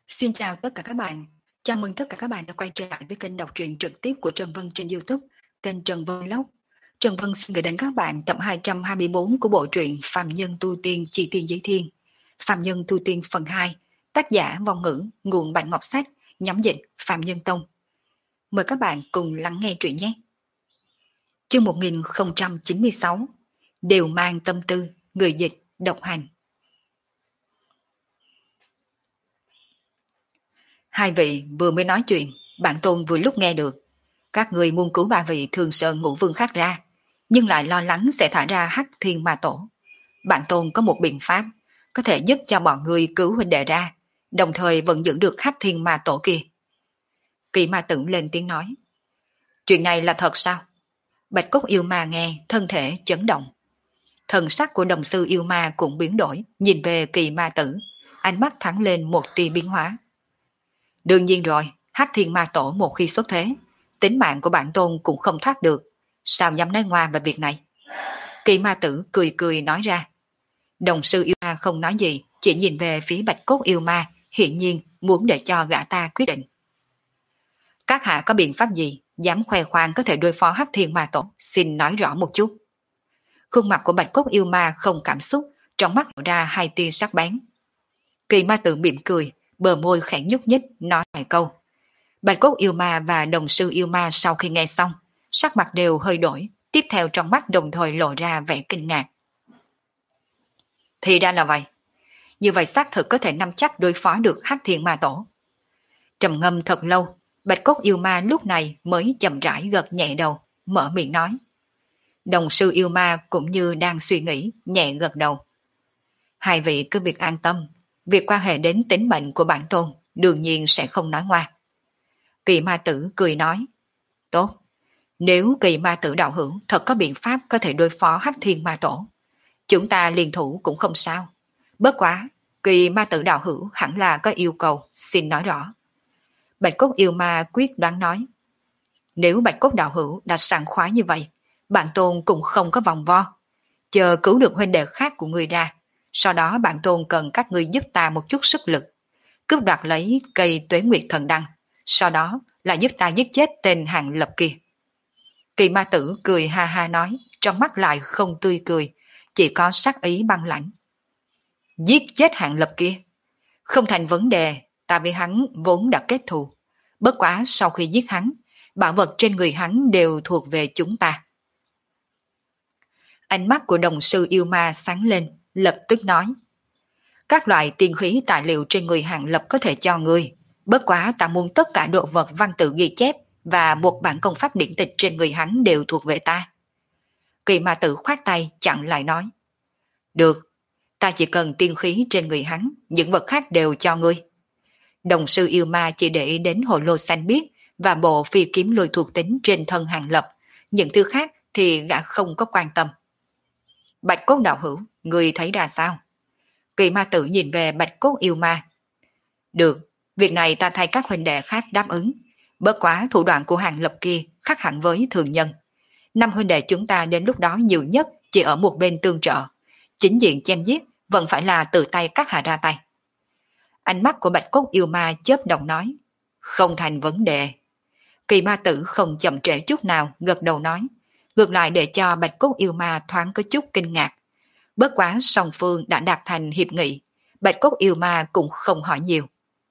Xin chào tất cả các bạn. Chào mừng tất cả các bạn đã quay trở lại với kênh đọc truyện trực tiếp của Trần Vân trên YouTube, kênh Trần Vân Vlog. Trần Vân xin gửi đến các bạn tập 224 của bộ truyện Phàm Nhân Tu Tiên Chỉ Tiên Giấy Thiên. Phàm Nhân Tu Tiên phần 2, tác giả Vong Ngữ, nguồn Bạch Ngọc Sách, nhóm dịch Phạm Nhân Tông. Mời các bạn cùng lắng nghe truyện nhé. Chương 1096, đều mang tâm tư, người dịch, độc hành. Hai vị vừa mới nói chuyện, bản tôn vừa lúc nghe được. Các người muốn cứu ba vị Thường Sơn Ngũ Vương khác ra, nhưng lại lo lắng sẽ thả ra Hắc Thiên Ma Tổ. Bản tôn có một biện pháp, có thể giúp cho bọn người cứu huynh đệ ra, đồng thời vẫn giữ được Hắc Thiên Ma Tổ kia. Kỳ Ma Tử lên tiếng nói. Chuyện này là thật sao? Bạch Cốt Yêu Ma nghe, thân thể chấn động. Thần sắc của đồng sư Yêu Ma cũng biến đổi, nhìn về Kỳ Ma Tử, ánh mắt thoáng lên một tia biến hóa. Đương nhiên rồi, Hắc Thiên Ma Tổ một khi xuất thế, tính mạng của bản tôn cũng không thoát được, sao dám nói ngoa về việc này? Kỳ Ma Tử cười cười nói ra. Đồng sư Yêu Ma không nói gì, chỉ nhìn về phía Bạch Cốt Yêu Ma, hiển nhiên muốn để cho gã ta quyết định. Các hạ có biện pháp gì, dám khoe khoang có thể đối phó Hắc Thiên Ma Tổ, xin nói rõ một chút. Khuôn mặt của Bạch Cốt Yêu Ma không cảm xúc, trong mắt lộ ra hai tia sắc bén. Kỳ Ma Tử mỉm cười, bờ môi khẽ nhúc nhích, nói vài câu. Bạch Cốt Yêu Ma và đồng sư Yêu Ma sau khi nghe xong, sắc mặt đều hơi đổi, tiếp theo trong mắt đồng thời lộ ra vẻ kinh ngạc. Thì ra là vậy. Như vậy xác thực có thể nắm chắc đối phó được Hắc Thiên Ma Tổ. Trầm ngâm thật lâu, Bạch Cốt Yêu Ma lúc này mới chậm rãi gật nhẹ đầu, mở miệng nói. Đồng sư Yêu Ma cũng như đang suy nghĩ, nhẹ gật đầu. Hai vị cứ việc an tâm, việc quan hệ đến tính mệnh của bản tôn, đương nhiên sẽ không nói ngoa. Kỳ Ma Tử cười nói. Tốt, nếu Kỳ Ma Tử đạo hữu thật có biện pháp có thể đối phó Hắc Thiên Ma Tổ, chúng ta liên thủ cũng không sao. Bất quá, Kỳ Ma Tử đạo hữu hẳn là có yêu cầu, xin nói rõ. Bạch Cốt Yêu Ma quyết đoán nói. Nếu Bạch Cốt đạo hữu đã sảng khoái như vậy, bản tôn cũng không có vòng vo. Chờ cứu được huynh đệ khác của người ra, sau đó bản tôn cần các ngươi giúp ta một chút sức lực, cướp đoạt lấy cây Tuế Nguyệt Thần Đăng, sau đó là giúp ta giết chết tên Hàng Lập kia. Kỳ Ma Tử cười ha ha nói, trong mắt lại không tươi cười, chỉ có sát ý băng lãnh. Giết chết Hàng Lập kia? Không thành vấn đề, ta với hắn vốn đã kết thù. Bất quá sau khi giết hắn, bảo vật trên người hắn đều thuộc về chúng ta. Ánh mắt của đồng sư Yêu Ma sáng lên, lập tức nói. Các loại tiên khí tài liệu trên người Hàng Lập có thể cho ngươi. Bất quá ta muốn tất cả đồ vật văn tự ghi chép và một bản công pháp điển tịch trên người hắn đều thuộc về ta. Kỳ Ma Tử khoát tay chặn lại nói. Được, ta chỉ cần tiên khí trên người hắn, những vật khác đều cho ngươi. Đồng sư Yêu Ma chỉ để ý đến hồ lô xanh biếc và bộ phi kiếm lôi thuộc tính trên thân Hàng Lập, những thứ khác thì gã không có quan tâm. Bạch Cốt đạo hữu, ngươi thấy ra sao? Kỳ Ma Tử nhìn về Bạch Cốt Yêu Ma. Được, việc này ta thay các huynh đệ khác đáp ứng. Bất quá thủ đoạn của Hàng Lập kia khác hẳn với thường nhân. 5 huynh đệ chúng ta đến lúc đó nhiều nhất chỉ ở một bên tương trợ. Chính diện chém giết vẫn phải là tự tay các hạ ra tay. Ánh mắt của Bạch Cốt Yêu Ma chớp động nói. Không thành vấn đề. Kỳ Ma Tử không chậm trễ chút nào, gật đầu nói. Ngược lại để cho Bạch Cốt Yêu Ma thoáng có chút kinh ngạc. Bất quá song phương đã đạt thành hiệp nghị, Bạch Cốt Yêu Ma cũng không hỏi nhiều.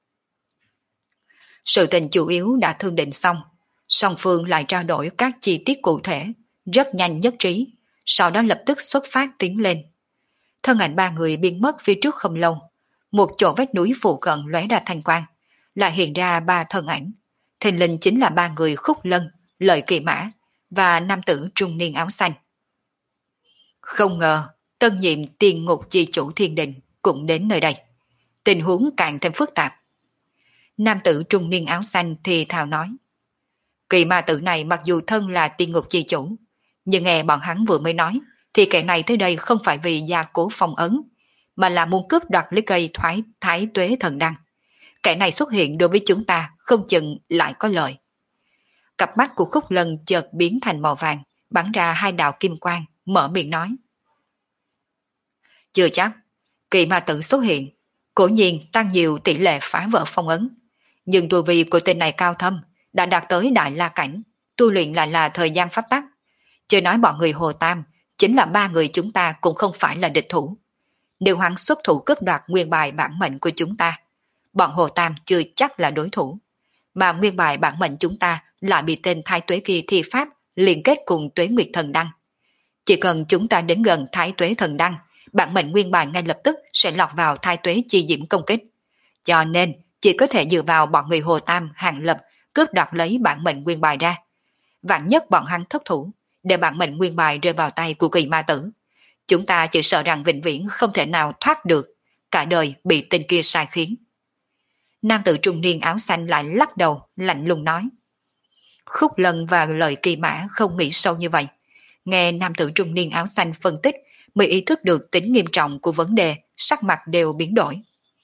Sự tình chủ yếu đã thương định xong, song phương lại trao đổi các chi tiết cụ thể, rất nhanh nhất trí, sau đó lập tức xuất phát tiến lên. Thân ảnh ba người biến mất phía trước không lâu, một chỗ vách núi phụ cận lóe ra thanh quang, lại hiện ra 3 thân ảnh, thình lình chính là 3 người Khúc Lân, Lợi Kỳ Mã và nam tử trung niên áo xanh. Không ngờ, tân nhiệm Tiên Ngục chi chủ Thiên Đình cũng đến nơi đây. Tình huống càng thêm phức tạp. Nam tử trung niên áo xanh thì thào nói. Kỳ Ma Tử này mặc dù thân là Tiên Ngục chi chủ, nhưng nghe bọn hắn vừa mới nói, thì kẻ này tới đây không phải vì gia cố phong ấn, mà là muốn cướp đoạt lấy cây Thái Tuế Thần Đăng. Kẻ này xuất hiện đối với chúng ta không chừng lại có lợi. Cặp mắt của Khúc Lân chợt biến thành màu vàng, bắn ra 2 đạo kim quang, mở miệng nói. Chưa chắc, Kỳ Ma Tử xuất hiện, Cố nhiên tăng nhiều tỷ lệ phá vỡ phong ấn, nhưng tu vi của tên này cao thâm, đã đạt tới đại la cảnh, tu luyện lại là thời gian pháp tắc. Chưa nói bọn người Hồ Tam, chính là ba người chúng ta cũng không phải là địch thủ. Nếu hắn xuất thủ cướp đoạt nguyên bài bản mệnh của chúng ta, bọn Hồ Tam chưa chắc là đối thủ. Mà nguyên bài bản mệnh chúng ta lại bị tên Thái Tuế kia thi pháp liên kết cùng Tuế Nguyệt Thần Đăng. Chỉ cần chúng ta đến gần Thái Tuế Thần Đăng, bản mệnh nguyên bài ngay lập tức sẽ lọt vào Thái Tuế chi diễm công kích. Cho nên chỉ có thể dựa vào bọn người Hồ Tam hàng lập cướp đoạt lấy bản mệnh nguyên bài ra. Vạn nhất bọn hắn thất thủ, để bản mệnh nguyên bài rơi vào tay của Kỳ Ma Tử, chúng ta chỉ sợ rằng vĩnh viễn không thể nào thoát được, cả đời bị tên kia sai khiến. Nam tử trung niên áo xanh lại lắc đầu, lạnh lùng nói. Khúc Lân và lời Kỳ Mã không nghĩ sâu như vậy. Nghe nam tử trung niên áo xanh phân tích, mới ý thức được tính nghiêm trọng của vấn đề, sắc mặt đều biến đổi.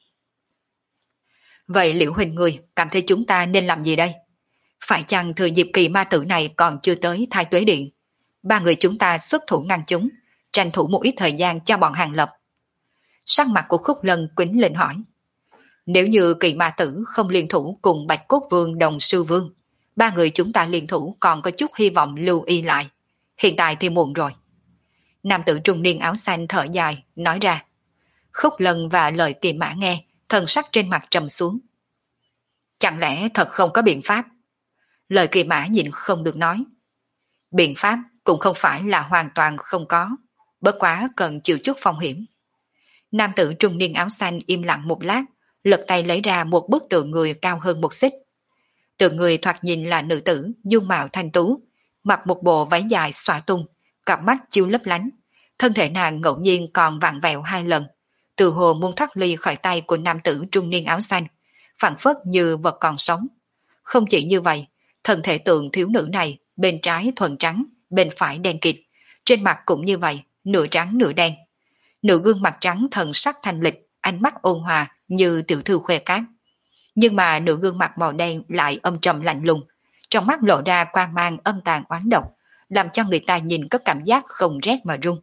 Vậy Liễu Huỳnh người cảm thấy chúng ta nên làm gì đây? Phải chăng thừa dịp Kỳ Ma Tử này còn chưa tới Thái Tuế Điện, ba người chúng ta xuất thủ ngăn chúng, tranh thủ một ít thời gian cho bọn Hàng Lập? Sắc mặt của Khúc Lân quýnh lên hỏi. Nếu như Kỳ Ma Tử không liên thủ cùng Bạch Cốt Vương Đồng Sư Vương, ba người chúng ta liên thủ còn có chút hy vọng lưu y lại. Hiện tại thì muộn rồi. Nam tử trung niên áo xanh thở dài, nói ra. Khúc Lân và lời Kỳ Mã nghe, thần sắc trên mặt trầm xuống. Chẳng lẽ thật không có biện pháp? Lời Kỳ Mã nhịn không được nói. Biện pháp cũng không phải là hoàn toàn không có, bất quá cần chịu chút phong hiểm. Nam tử trung niên áo xanh im lặng một lát, lật tay lấy ra một bức tượng người cao hơn một xích. Tượng người thoạt nhìn là nữ tử, dung mạo thanh tú, mặc một bộ váy dài xõa tung, cặp mắt chiếu lấp lánh, thân thể nàng ngẫu nhiên còn vặn vẹo hai lần, từ hồ muốn thoát ly khỏi tay của nam tử trung niên áo xanh, phảng phất như vật còn sống. Không chỉ như vậy, thân thể tượng thiếu nữ này bên trái thuần trắng, bên phải đen kịt, trên mặt cũng như vậy, nửa trắng nửa đen. Nửa gương mặt trắng thần sắc thanh lịch, ánh mắt ôn hòa như tiểu thư khoe cát. Nhưng mà nửa gương mặt màu đen lại âm trầm lạnh lùng, trong mắt lộ ra quang mang âm tàn oán độc, làm cho người ta nhìn có cảm giác không rét mà run.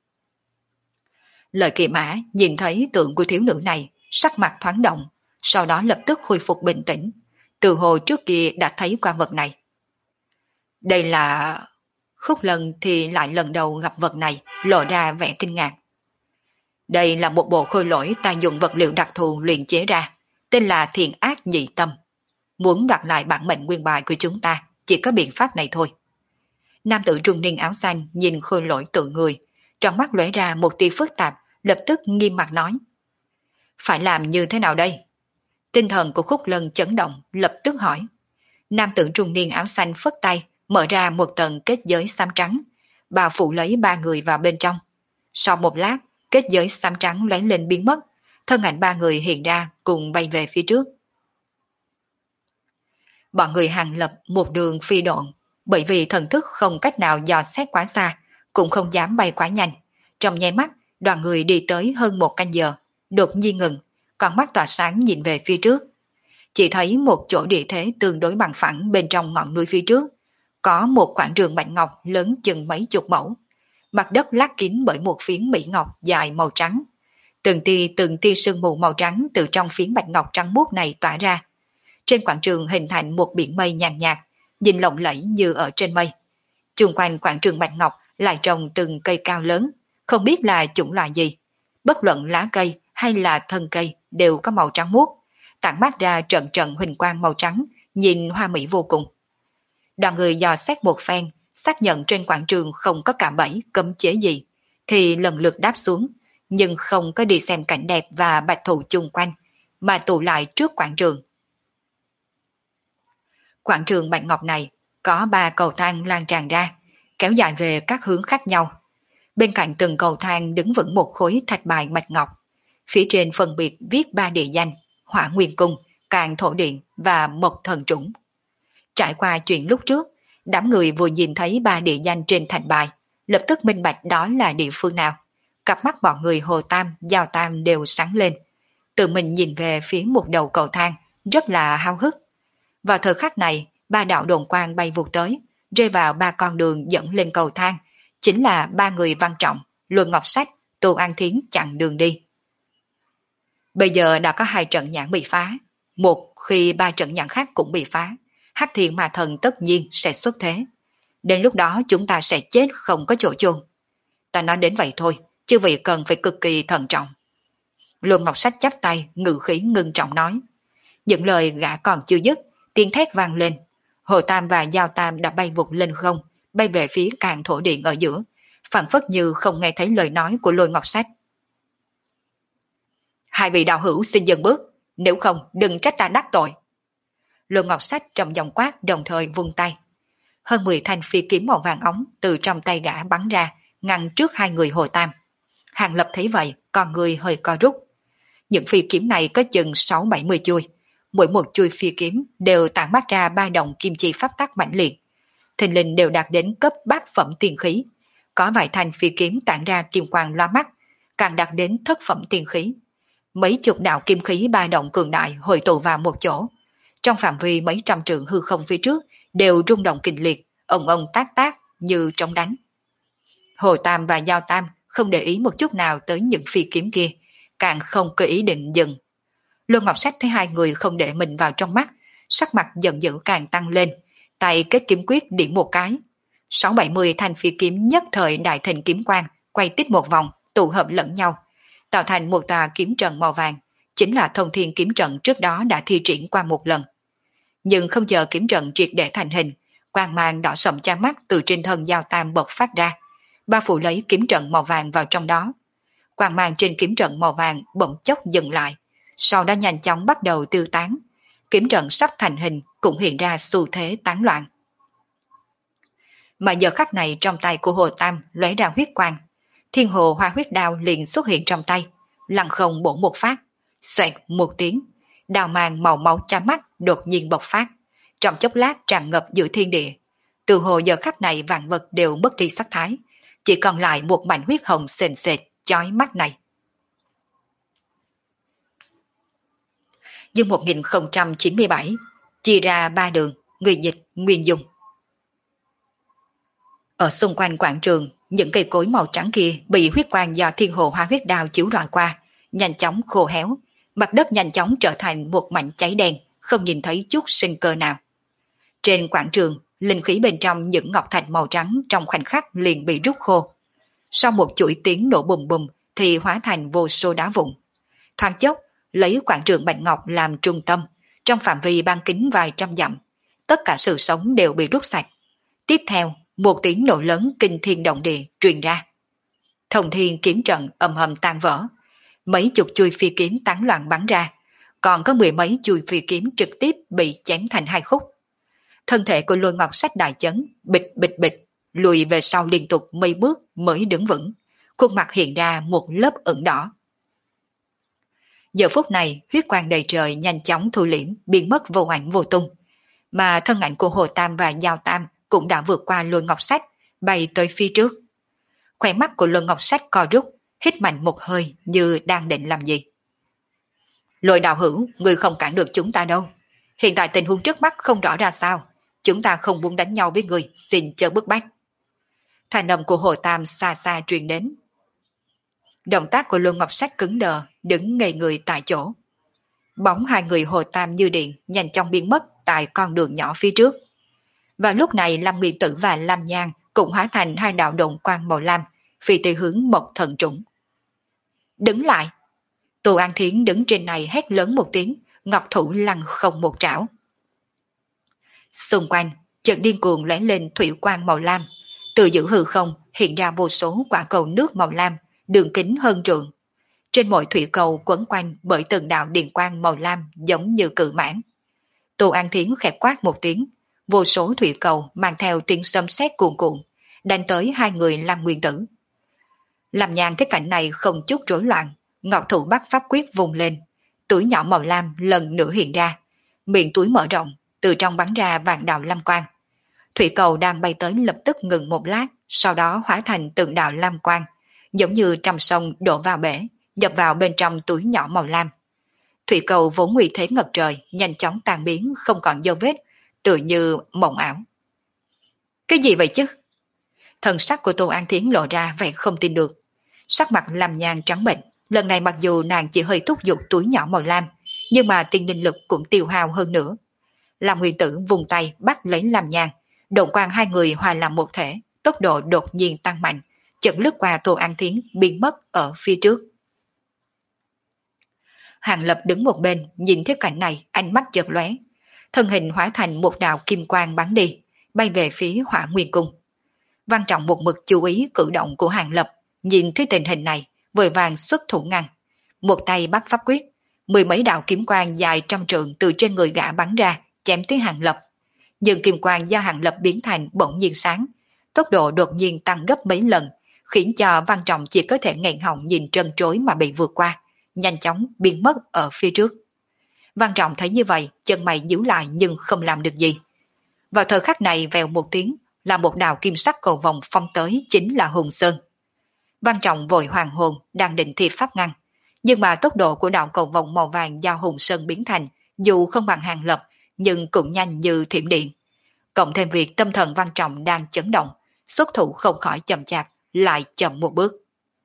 Lời Kỳ Mã nhìn thấy tượng của thiếu nữ này, sắc mặt thoáng động, sau đó lập tức khôi phục bình tĩnh, từ hồi trước kia đã thấy qua vật này. Đây là... Khúc Lân thì lại lần đầu gặp vật này, lộ ra vẻ kinh ngạc. Đây là một bộ khôi lỗi ta dùng vật liệu đặc thù luyện chế ra, tên là Thiện Ác Nhị Tâm. Muốn đoạt lại bản mệnh nguyên bài của chúng ta, chỉ có biện pháp này thôi. Nam tử trung niên áo xanh nhìn khôi lỗi tượng người, trong mắt lóe ra một tia phức tạp, lập tức nghiêm mặt nói. Phải làm như thế nào đây? Tinh thần của Khúc Lân chấn động, lập tức hỏi. Nam tử trung niên áo xanh phất tay, mở ra một tầng kết giới xám trắng, bao phủ lấy ba người vào bên trong. Sau một lát, kết giới xám trắng lóe lên biến mất, thân ảnh ba người hiện ra cùng bay về phía trước. Bọn người Hàng Lập một đường phi độn, bởi vì thần thức không cách nào dò xét quá xa, cũng không dám bay quá nhanh. Trong nháy mắt, đoàn người đi tới hơn một canh giờ, đột nhiên ngừng, con mắt tỏa sáng nhìn về phía trước. Chỉ thấy một chỗ địa thế tương đối bằng phẳng bên trong ngọn núi phía trước, có một quảng trường bạch ngọc lớn chừng mấy chục mẫu. Mặt đất lát kín bởi một phiến mỹ ngọc dài màu trắng. Từng tia sương mù màu trắng từ trong phiến bạch ngọc trắng muốt này tỏa ra. Trên quảng trường hình thành một biển mây nhàn nhạt, nhìn lộng lẫy như ở trên mây. Chung quanh quảng trường bạch ngọc lại trồng từng cây cao lớn, không biết là chủng loại gì. Bất luận lá cây hay là thân cây đều có màu trắng muốt, tản mát ra trận trận huỳnh quang màu trắng, nhìn hoa mỹ vô cùng. Đoàn người dò xét một phen, xác nhận trên quảng trường không có cạm bẫy cấm chế gì, thì lần lượt đáp xuống, nhưng không có đi xem cảnh đẹp và bạch thụ chung quanh, mà tụ lại trước quảng trường. Quảng trường bạch ngọc này có 3 cầu thang lan tràn ra, kéo dài về các hướng khác nhau. Bên cạnh từng cầu thang đứng vững một khối thạch bài bạch ngọc, phía trên phân biệt viết 3 địa danh: Hỏa Nguyên Cung, Càn Thổ Điện và Mộc Thần Trũng. Trải qua chuyện lúc trước, đám người vừa nhìn thấy 3 địa danh trên thạch bài, lập tức minh bạch đó là địa phương nào. Cặp mắt bọn người Hồ Tam, Giao Tam đều sáng lên, tự mình nhìn về phía một đầu cầu thang, rất là háo hức. Vào thời khắc này, 3 đạo đồn quang bay vụt tới, rơi vào 3 con đường dẫn lên cầu thang, chính là 3 người Văn Trọng, Luân Ngọc Sách, Tô An Thiến chặn đường đi. Bây giờ đã có 2 trận nhãn bị phá, một khi 3 trận nhãn khác cũng bị phá, Hắc Thiên Ma Thần tất nhiên sẽ xuất thế. Đến lúc đó chúng ta sẽ chết không có chỗ chôn. Ta nói đến vậy thôi, chư vị cần phải cực kỳ thận trọng. Luân Ngọc Sách chắp tay, ngự khí ngưng trọng nói. Những lời gã còn chưa dứt, tiếng thét vang lên. Hồ Tam và Giao Tam đã bay vụt lên không, bay về phía càng thổ điện ở giữa, phảng phất như không nghe thấy lời nói của Lôi Ngọc Sách. Hai vị đạo hữu xin dừng bước, nếu không đừng trách ta đắc tội. Lôi Ngọc Sách trầm giọng quát, đồng thời vung tay. Hơn 10 thanh phi kiếm màu vàng óng từ trong tay gã bắn ra, ngăn trước hai người Hồ Tam. Hàng Lập thấy vậy, con người hơi co rút. Những phi kiếm này có chừng 6-70 chuôi, mỗi một chuôi phi kiếm đều tản mát ra 3 đồng kim chi pháp tắc mãnh liệt. Thình lình đều đạt đến cấp bát phẩm tiên khí. Có vài thanh phi kiếm tản ra kim quang loa mắt, càng đạt đến thất phẩm tiên khí. Mấy chục đạo kim khí 3 động cường đại hội tụ vào một chỗ. Trong phạm vi mấy trăm trượng hư không phía trước đều rung động kịch liệt, ông tác tác như trống đánh. Hồ Tam và Giao Tam không để ý một chút nào tới những phi kiếm kia, càng không có ý định dừng. Luân Ngọc Sách thấy hai người không để mình vào trong mắt, sắc mặt giận dữ càng tăng lên, tay kết kiếm quyết điểm một cái. 6-70 thanh phi kiếm nhất thời đại thành kiếm quang, quay tít một vòng, tụ hợp lẫn nhau, tạo thành một tòa kiếm trận màu vàng, chính là Thông Thiên kiếm trận trước đó đã thi triển qua một lần. Nhưng không chờ kiếm trận triệt để thành hình, quang mang đỏ sậm chói mắt từ trên thân Giao Tam bộc phát ra, bao phủ lấy kiếm trận màu vàng vào trong đó. Quang mang trên kiếm trận màu vàng bỗng chốc dừng lại, sau đó nhanh chóng bắt đầu tiêu tán. Kiếm trận sắp thành hình cũng hiện ra xu thế tán loạn. Mà giờ khắc này trong tay của Hồ Tam lóe ra huyết quang, Thiên Hồ Hoa Huyết Đao liền xuất hiện trong tay, lăng không bổ một phát, xoẹt một tiếng, đao mang màu máu chói mắt đột nhiên bộc phát, trong chốc lát tràn ngập giữa thiên địa. Từ hồ giờ khắc này vạn vật đều mất đi sắc thái, chỉ còn lại một mảnh huyết hồng sền sệt chói mắt này. Dương 1097 chia ra 3 đường, người dịch Nguyên Dung. Ở xung quanh quảng trường, những cây cối màu trắng kia bị huyết quang do Thiên Hồ Hoa Huyết Đao chiếu rọi qua, nhanh chóng khô héo, mặt đất nhanh chóng trở thành một mảnh cháy đen, không nhìn thấy chút sinh cơ nào. Trên quảng trường, linh khí bên trong những ngọc thạch màu trắng trong khoảnh khắc liền bị rút khô. Sau một chuỗi tiếng nổ bùm bùm thì hóa thành vô số đá vụn. Thoáng chốc, lấy quảng trường bạch ngọc làm trung tâm, trong phạm vi ban kính vài trăm dặm, tất cả sự sống đều bị rút sạch. Tiếp theo, một tiếng nổ lớn kinh thiên động địa truyền ra. Thông Thiên kiếm trận ầm ầm tan vỡ, mấy chục chuôi phi kiếm tán loạn bắn ra, còn có 10 mấy chuôi phi kiếm trực tiếp bị chém thành 2 khúc. Thân thể của Lôi Ngọc Sách đại chấn, bịch bịch bịch, lùi về sau liên tục mấy bước mới đứng vững, khuôn mặt hiện ra một lớp ửng đỏ. Giờ phút này, huyết quang đầy trời nhanh chóng thu liễm, biến mất vô ảnh vô tung, mà thân ảnh của Hồ Tam và Giao Tam cũng đã vượt qua Lôi Ngọc Sách, bay tới phía trước. Khóe mắt của Lôi Ngọc Sách co rút, hít mạnh một hơi như đang định làm gì. Lôi đạo hữu, người không cản được chúng ta đâu. Hiện tại tình huống trước mắt không rõ ra sao, chúng ta không muốn đánh nhau với người, xin chớ bức bách. Thanh âm của Hồ Tam xa xa truyền đến. Động tác của Lôi Ngọc Sách cứng đờ, đứng ngây người tại chỗ. Bóng hai người Hồ Tam như điện nhanh chóng biến mất tại con đường nhỏ phía trước. Và lúc này Lâm Nguyên Tử và Lam Nhan cũng hóa thành 2 đạo độn quang màu lam, phi tới hướng Mộc Thần Trũng. Đứng lại! Tô An Thiến đứng trên này hét lớn một tiếng, ngọc thủ lăng không một trảo. Xung quanh, chợt điên cuồng lóe lên thủy quang màu lam, từ giữa hư không hiện ra vô số quả cầu nước màu lam, đường kính hơn trượng. Trên mỗi thủy cầu quấn quanh bởi từng đạo điện quang màu lam giống như cự mãn. Tô An Thiến khẽ quát một tiếng, vô số thủy cầu mang theo tiếng sấm sét cuồn cuộn, đánh tới hai người Lam Nguyên Tử. Lam Nhan thấy cảnh này không chút rối loạn, ngọc thủ bắt pháp quyết vùng lên, túi nhỏ màu lam lần nữa hiện ra, miệng túi mở rộng, từ trong bắn ra vạn đạo lam quang. Thủy cầu đang bay tới lập tức ngừng một lát, sau đó hóa thành từng đạo lam quang, giống như trăm sông đổ vào bể, nhập vào bên trong túi nhỏ màu lam. Thủy cầu vốn nguy thế ngập trời, nhanh chóng tan biến không còn dấu vết, tựa như mộng ảo. Cái gì vậy chứ? Thần sắc của Tô An Thiến lộ ra vẻ không tin được. Sắc mặt Lam Nhan trắng bệnh, Lần này mặc dù nàng chỉ hơi thúc giục túi nhỏ màu lam, nhưng mà tiên linh lực cũng tiêu hao hơn nữa. Lam Nguyên Tử vùng tay bắt lấy Lam Nhan, độn quang hai người hòa làm một thể, tốc độ đột nhiên tăng mạnh, chợt lướt qua Tô An Thiến biến mất ở phía trước. Hàng Lập đứng một bên, nhìn thấy cảnh này, ánh mắt chợt lóe, thân hình hóa thành một đạo kim quang bắn đi, bay về phía Hỏa Nguyên Cung. Văn Trọng một mực chú ý cử động của Hàng Lập, nhìn thấy tình hình này, vội vàng xuất thủ ngăn, một tay bắt pháp quyết, mười mấy đạo kiếm quang dài trăm trượng từ trên người gã bắn ra, chém tới Hàng Lập. Nhưng kim quang do Hàng Lập biến thành bỗng nhiên sáng, tốc độ đột nhiên tăng gấp mấy lần, khiến cho Văn Trọng chỉ có thể nghẹn họng nhìn trân trối mà bị vượt qua, nhanh chóng biến mất ở phía trước. Văn Trọng thấy như vậy, chân mày nhíu lại nhưng không làm được gì. Vào thời khắc này vèo một tiếng, là một đạo kim sắc cầu vòng phong tới chính là Hùng Sơn. Văn Trọng vội hoàng hồn, đang định thi pháp ngăn, nhưng mà tốc độ của đạo cầu vòng màu vàng do Hùng Sơn biến thành, dù không bằng Hàng Lập, nhưng cũng nhanh như thiểm điện. Cộng thêm việc tâm thần Văn Trọng đang chấn động, xuất thủ không khỏi chậm chạp, lại chậm một bước.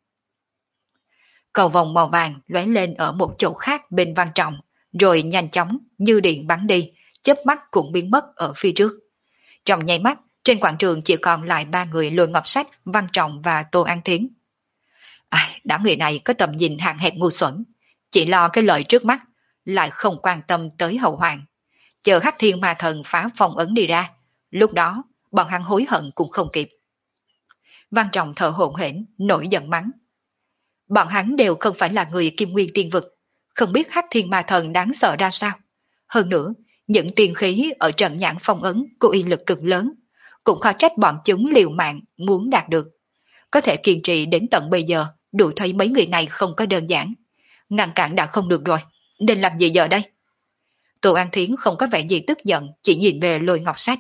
Cầu vòng màu vàng lóe lên ở một chỗ khác bên Văn Trọng, rồi nhanh chóng như điện bắn đi, chớp mắt cũng biến mất ở phía trước. Trong nháy mắt, trên quảng trường chỉ còn lại ba người Lôi Ngọc Sách, Văn Trọng và Tô An Thiến. Đám người này có tầm nhìn hạn hẹp ngu xuẩn, chỉ lo cái lợi trước mắt, lại không quan tâm tới hậu hoạn. Chờ Hắc Thiên Ma Thần phá phong ấn đi ra, lúc đó bọn hắn hối hận cũng không kịp. Văn Trọng thở hổn hển, nổi giận mắng. Bọn hắn đều không phải là người Kim Nguyên Tiên Vực, không biết Hắc Thiên Ma Thần đáng sợ ra sao. Hơn nữa, những tiên khí ở trận nhãn phong ấn có uy lực cực lớn, cũng khó trách bọn chúng liều mạng muốn đạt được. Có thể kiên trì đến tận bây giờ, đủ thấy mấy người này không có đơn giản. Ngăn cản đã không được rồi, nên làm gì giờ đây? Tô An Thiến không có vẻ gì tức giận, chỉ nhìn về Lôi Ngọc Sách.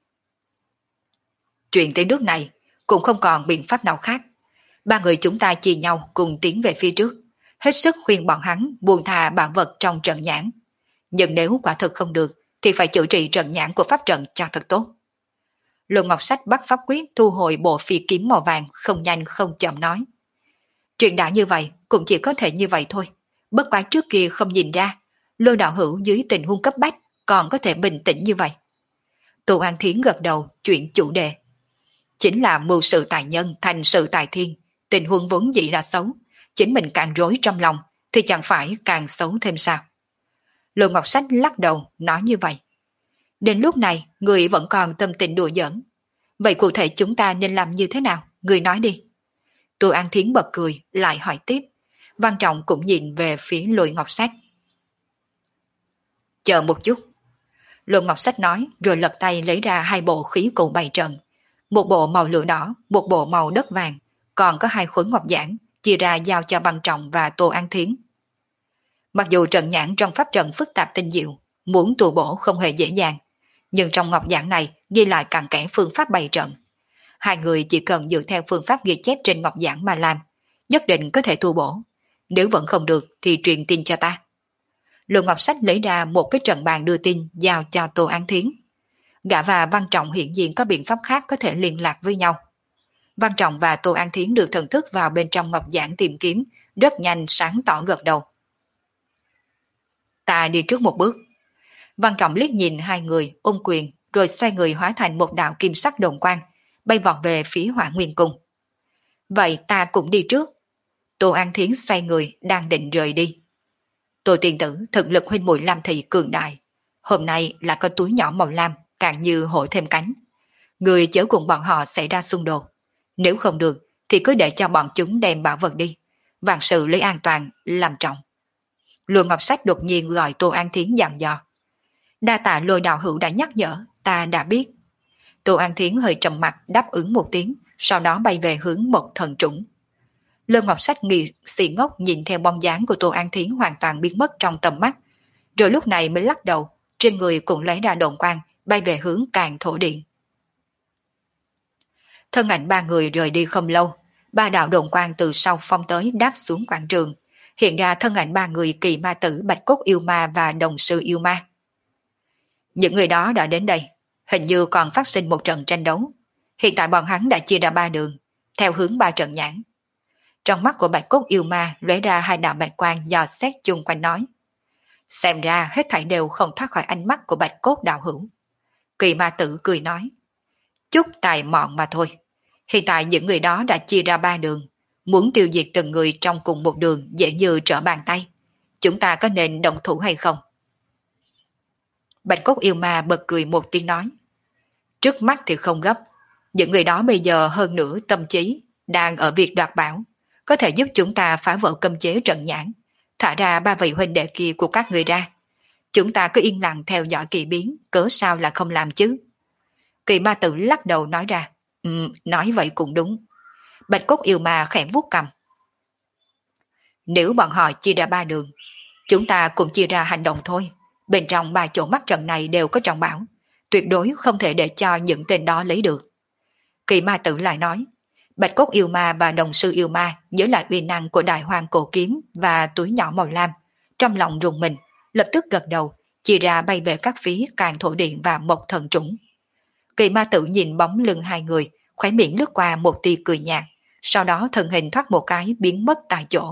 Chuyện tới nước này, cũng không còn biện pháp nào khác. Ba người chúng ta chia nhau cùng tiến về phía trước, hết sức khuyên bọn hắn buông thà bảo vật trong trận nhãn. Nhưng nếu quả thực không được, thì phải chữa trị trận nhãn của pháp trận cho thật tốt. Lôi Ngọc Sách bắt pháp quyết thu hồi bộ phi kiếm màu vàng, không nhanh không chậm nói. Chuyện đã như vậy, cũng chỉ có thể như vậy thôi. Bất quá trước kia không nhìn ra, Lôi đạo hữu dưới tình huống cấp bách còn có thể bình tĩnh như vậy. Tô An Thiến gật đầu, chuyện chủ đề. Chính là mưu sự tài nhân thành sự tài thiên, tình huống vốn dĩ là xấu, chính mình càng rối trong lòng, thì chẳng phải càng xấu thêm sao. Lôi Ngọc Sách lắc đầu, nói như vậy. Đến lúc này, người vẫn còn tâm tình đùa giỡn. Vậy cụ thể chúng ta nên làm như thế nào? Người nói đi. Tô An Thiến bật cười, lại hỏi tiếp. Văn Trọng cũng nhìn về phía Lôi Ngọc Sách. Chờ một chút. Lôi Ngọc Sách nói, rồi lật tay lấy ra hai bộ khí cụ bày trận. Một bộ màu lửa đỏ, một bộ màu đất vàng, còn có hai khối ngọc giản, chia ra giao cho Văn Trọng và Tô An Thiến. Mặc dù trận nhãn trong pháp trận phức tạp tinh diệu, muốn tu bổ không hề dễ dàng, nhưng trong ngọc giản này ghi lại cặn kẽ phương pháp bày trận. Hai người chỉ cần dựa theo phương pháp ghi chép trên ngọc giản mà làm, nhất định có thể tu bổ. Nếu vẫn không được thì truyền tin cho ta. Lôi Ngọc Sách lấy ra một cái trận bàn đưa tin giao cho Tô An Thiến. Gã và Văn Trọng hiện diện có biện pháp khác có thể liên lạc với nhau. Văn Trọng và Tô An Thiến được thần thức vào bên trong ngọc giản tìm kiếm, rất nhanh sáng tỏ gật đầu. Ta đi trước một bước. Văn Trọng liếc nhìn hai người ôm quyền, rồi xoay người hóa thành một đạo kim sắc đồn quang, bay vọt về phía Hỏa Nguyên Cung. Vậy ta cũng đi trước. Tô An Thiến xoay người, đang định rời đi. Tô tiên tử thực lực huynh muội Lam thị cường đại. Hôm nay là có túi nhỏ màu lam, càng như hổ thêm cánh. Người chớ cùng bọn họ xảy ra xung đột. Nếu không được, thì cứ để cho bọn chúng đem bảo vật đi. Vạn sự lấy an toàn, làm trọng. Lôi Ngọc Sách đột nhiên gọi Tô An Thiến dặn dò. Đa tạ Lôi đạo hữu đã nhắc nhở, ta đã biết. Tô An Thiến hơi trầm mặt đáp ứng một tiếng, sau đó bay về hướng Mộc Thần Trũng. Lôi Ngọc Sách xì ngốc nhìn theo bóng dáng của Tô An Thiến hoàn toàn biến mất trong tầm mắt, rồi lúc này mới lắc đầu, trên người cũng lấy ra đồn quang, bay về hướng Càn Thổ Điện. Thân ảnh ba người rời đi không lâu, ba đạo đồn quang từ sau phong tới đáp xuống quảng trường, hiện ra thân ảnh ba người Kỳ Ma Tử, Bạch Cốt Yêu Ma và Đồng Sư Yêu Ma. Những người đó đã đến đây, hình như còn phát sinh một trận tranh đấu. Hiện tại bọn hắn đã chia ra ba đường, theo hướng ba trận nhãn. Trong mắt của Bạch Cốt yêu ma lóe ra hai đạo bạch quang dò xét chung quanh nói. Xem ra hết thảy đều không thoát khỏi ánh mắt của Bạch Cốt đạo hữu. Kỳ ma tử cười nói. Chút tài mọn mà thôi. Hiện tại những người đó đã chia ra ba đường. Muốn tiêu diệt từng người trong cùng một đường dễ như trở bàn tay. Chúng ta có nên động thủ hay không? Bạch Cốt yêu ma bật cười một tiếng nói. Trước mắt thì không gấp. Những người đó bây giờ hơn nửa tâm trí, đang ở việc đoạt bảo. Có thể giúp chúng ta phá vỡ cấm chế trận nhãn, thả ra ba vị huynh đệ kia của các người ra. Chúng ta cứ yên lặng theo dõi kỳ biến, cớ sao là không làm chứ? Kỳ ma tử lắc đầu nói ra. Nói vậy cũng đúng. Bạch Cốt yêu ma khẽ vuốt cằm. Nếu bọn họ chia ra ba đường, chúng ta cũng chia ra hành động thôi. Bên trong ba chỗ mắt trận này đều có trọng bảo. Tuyệt đối không thể để cho những tên đó lấy được. Kỳ ma tử lại nói. Bạch Cốt yêu ma và đồng sư yêu ma nhớ lại uy năng của đại hoàng cổ kiếm và túi nhỏ màu lam. Trong lòng rùng mình, lập tức gật đầu, chia ra bay về các phía Càn Thổ Điện và Mộc Thần Trũng. Kỳ ma tử nhìn bóng lưng hai người, khóe miệng lướt qua một tia cười nhạt, sau đó thân hình thoát một cái biến mất tại chỗ.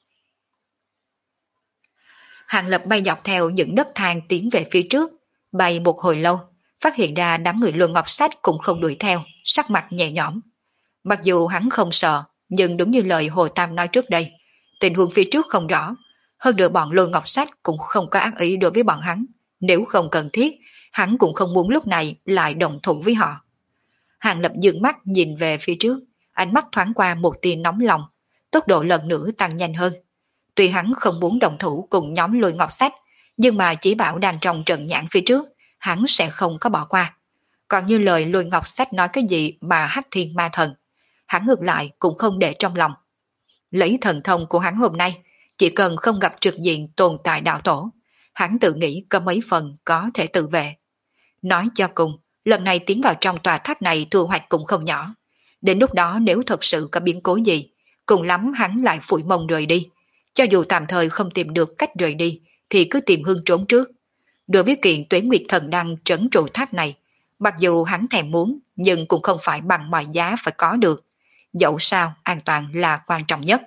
Hàng Lập bay dọc theo những nấc thang tiến về phía trước, bay một hồi lâu, phát hiện ra đám người Luân Ngọc Sách cũng không đuổi theo, sắc mặt nhẹ nhõm. Mặc dù hắn không sợ, nhưng đúng như lời Hồ Tam nói trước đây, tình huống phía trước không rõ, hơn nữa bọn Luân Ngọc Sách cũng không có ác ý đối với bọn hắn, nếu không cần thiết, hắn cũng không muốn lúc này lại đồng thủ với họ. Hàng Lập dừng mắt nhìn về phía trước, ánh mắt thoáng qua một tia nóng lòng, tốc độ lần nữa tăng nhanh hơn. Tuy hắn không muốn đồng thủ cùng nhóm Lôi Ngọc Sách, nhưng mà chỉ bảo đang trong trận nhãn phía trước, hắn sẽ không có bỏ qua. Còn như lời Lôi Ngọc Sách nói cái gì mà Hắc Thiên Ma Thần, hắn ngược lại cũng không để trong lòng. Lấy thần thông của hắn hôm nay, chỉ cần không gặp trực diện tồn tại đạo tổ, hắn tự nghĩ có mấy phần có thể tự vệ. Nói cho cùng, lần này tiến vào trong tòa tháp này thu hoạch cũng không nhỏ. Đến lúc đó nếu thật sự có biến cố gì, cùng lắm hắn lại phủi mông rời đi. Cho dù tạm thời không tìm được cách rời đi, thì cứ tìm hương trốn trước. Đối với kiện Tuế Nguyệt Thần Đăng trấn trụ tháp này, mặc dù hắn thèm muốn, nhưng cũng không phải bằng mọi giá phải có được. Dẫu sao, an toàn là quan trọng nhất.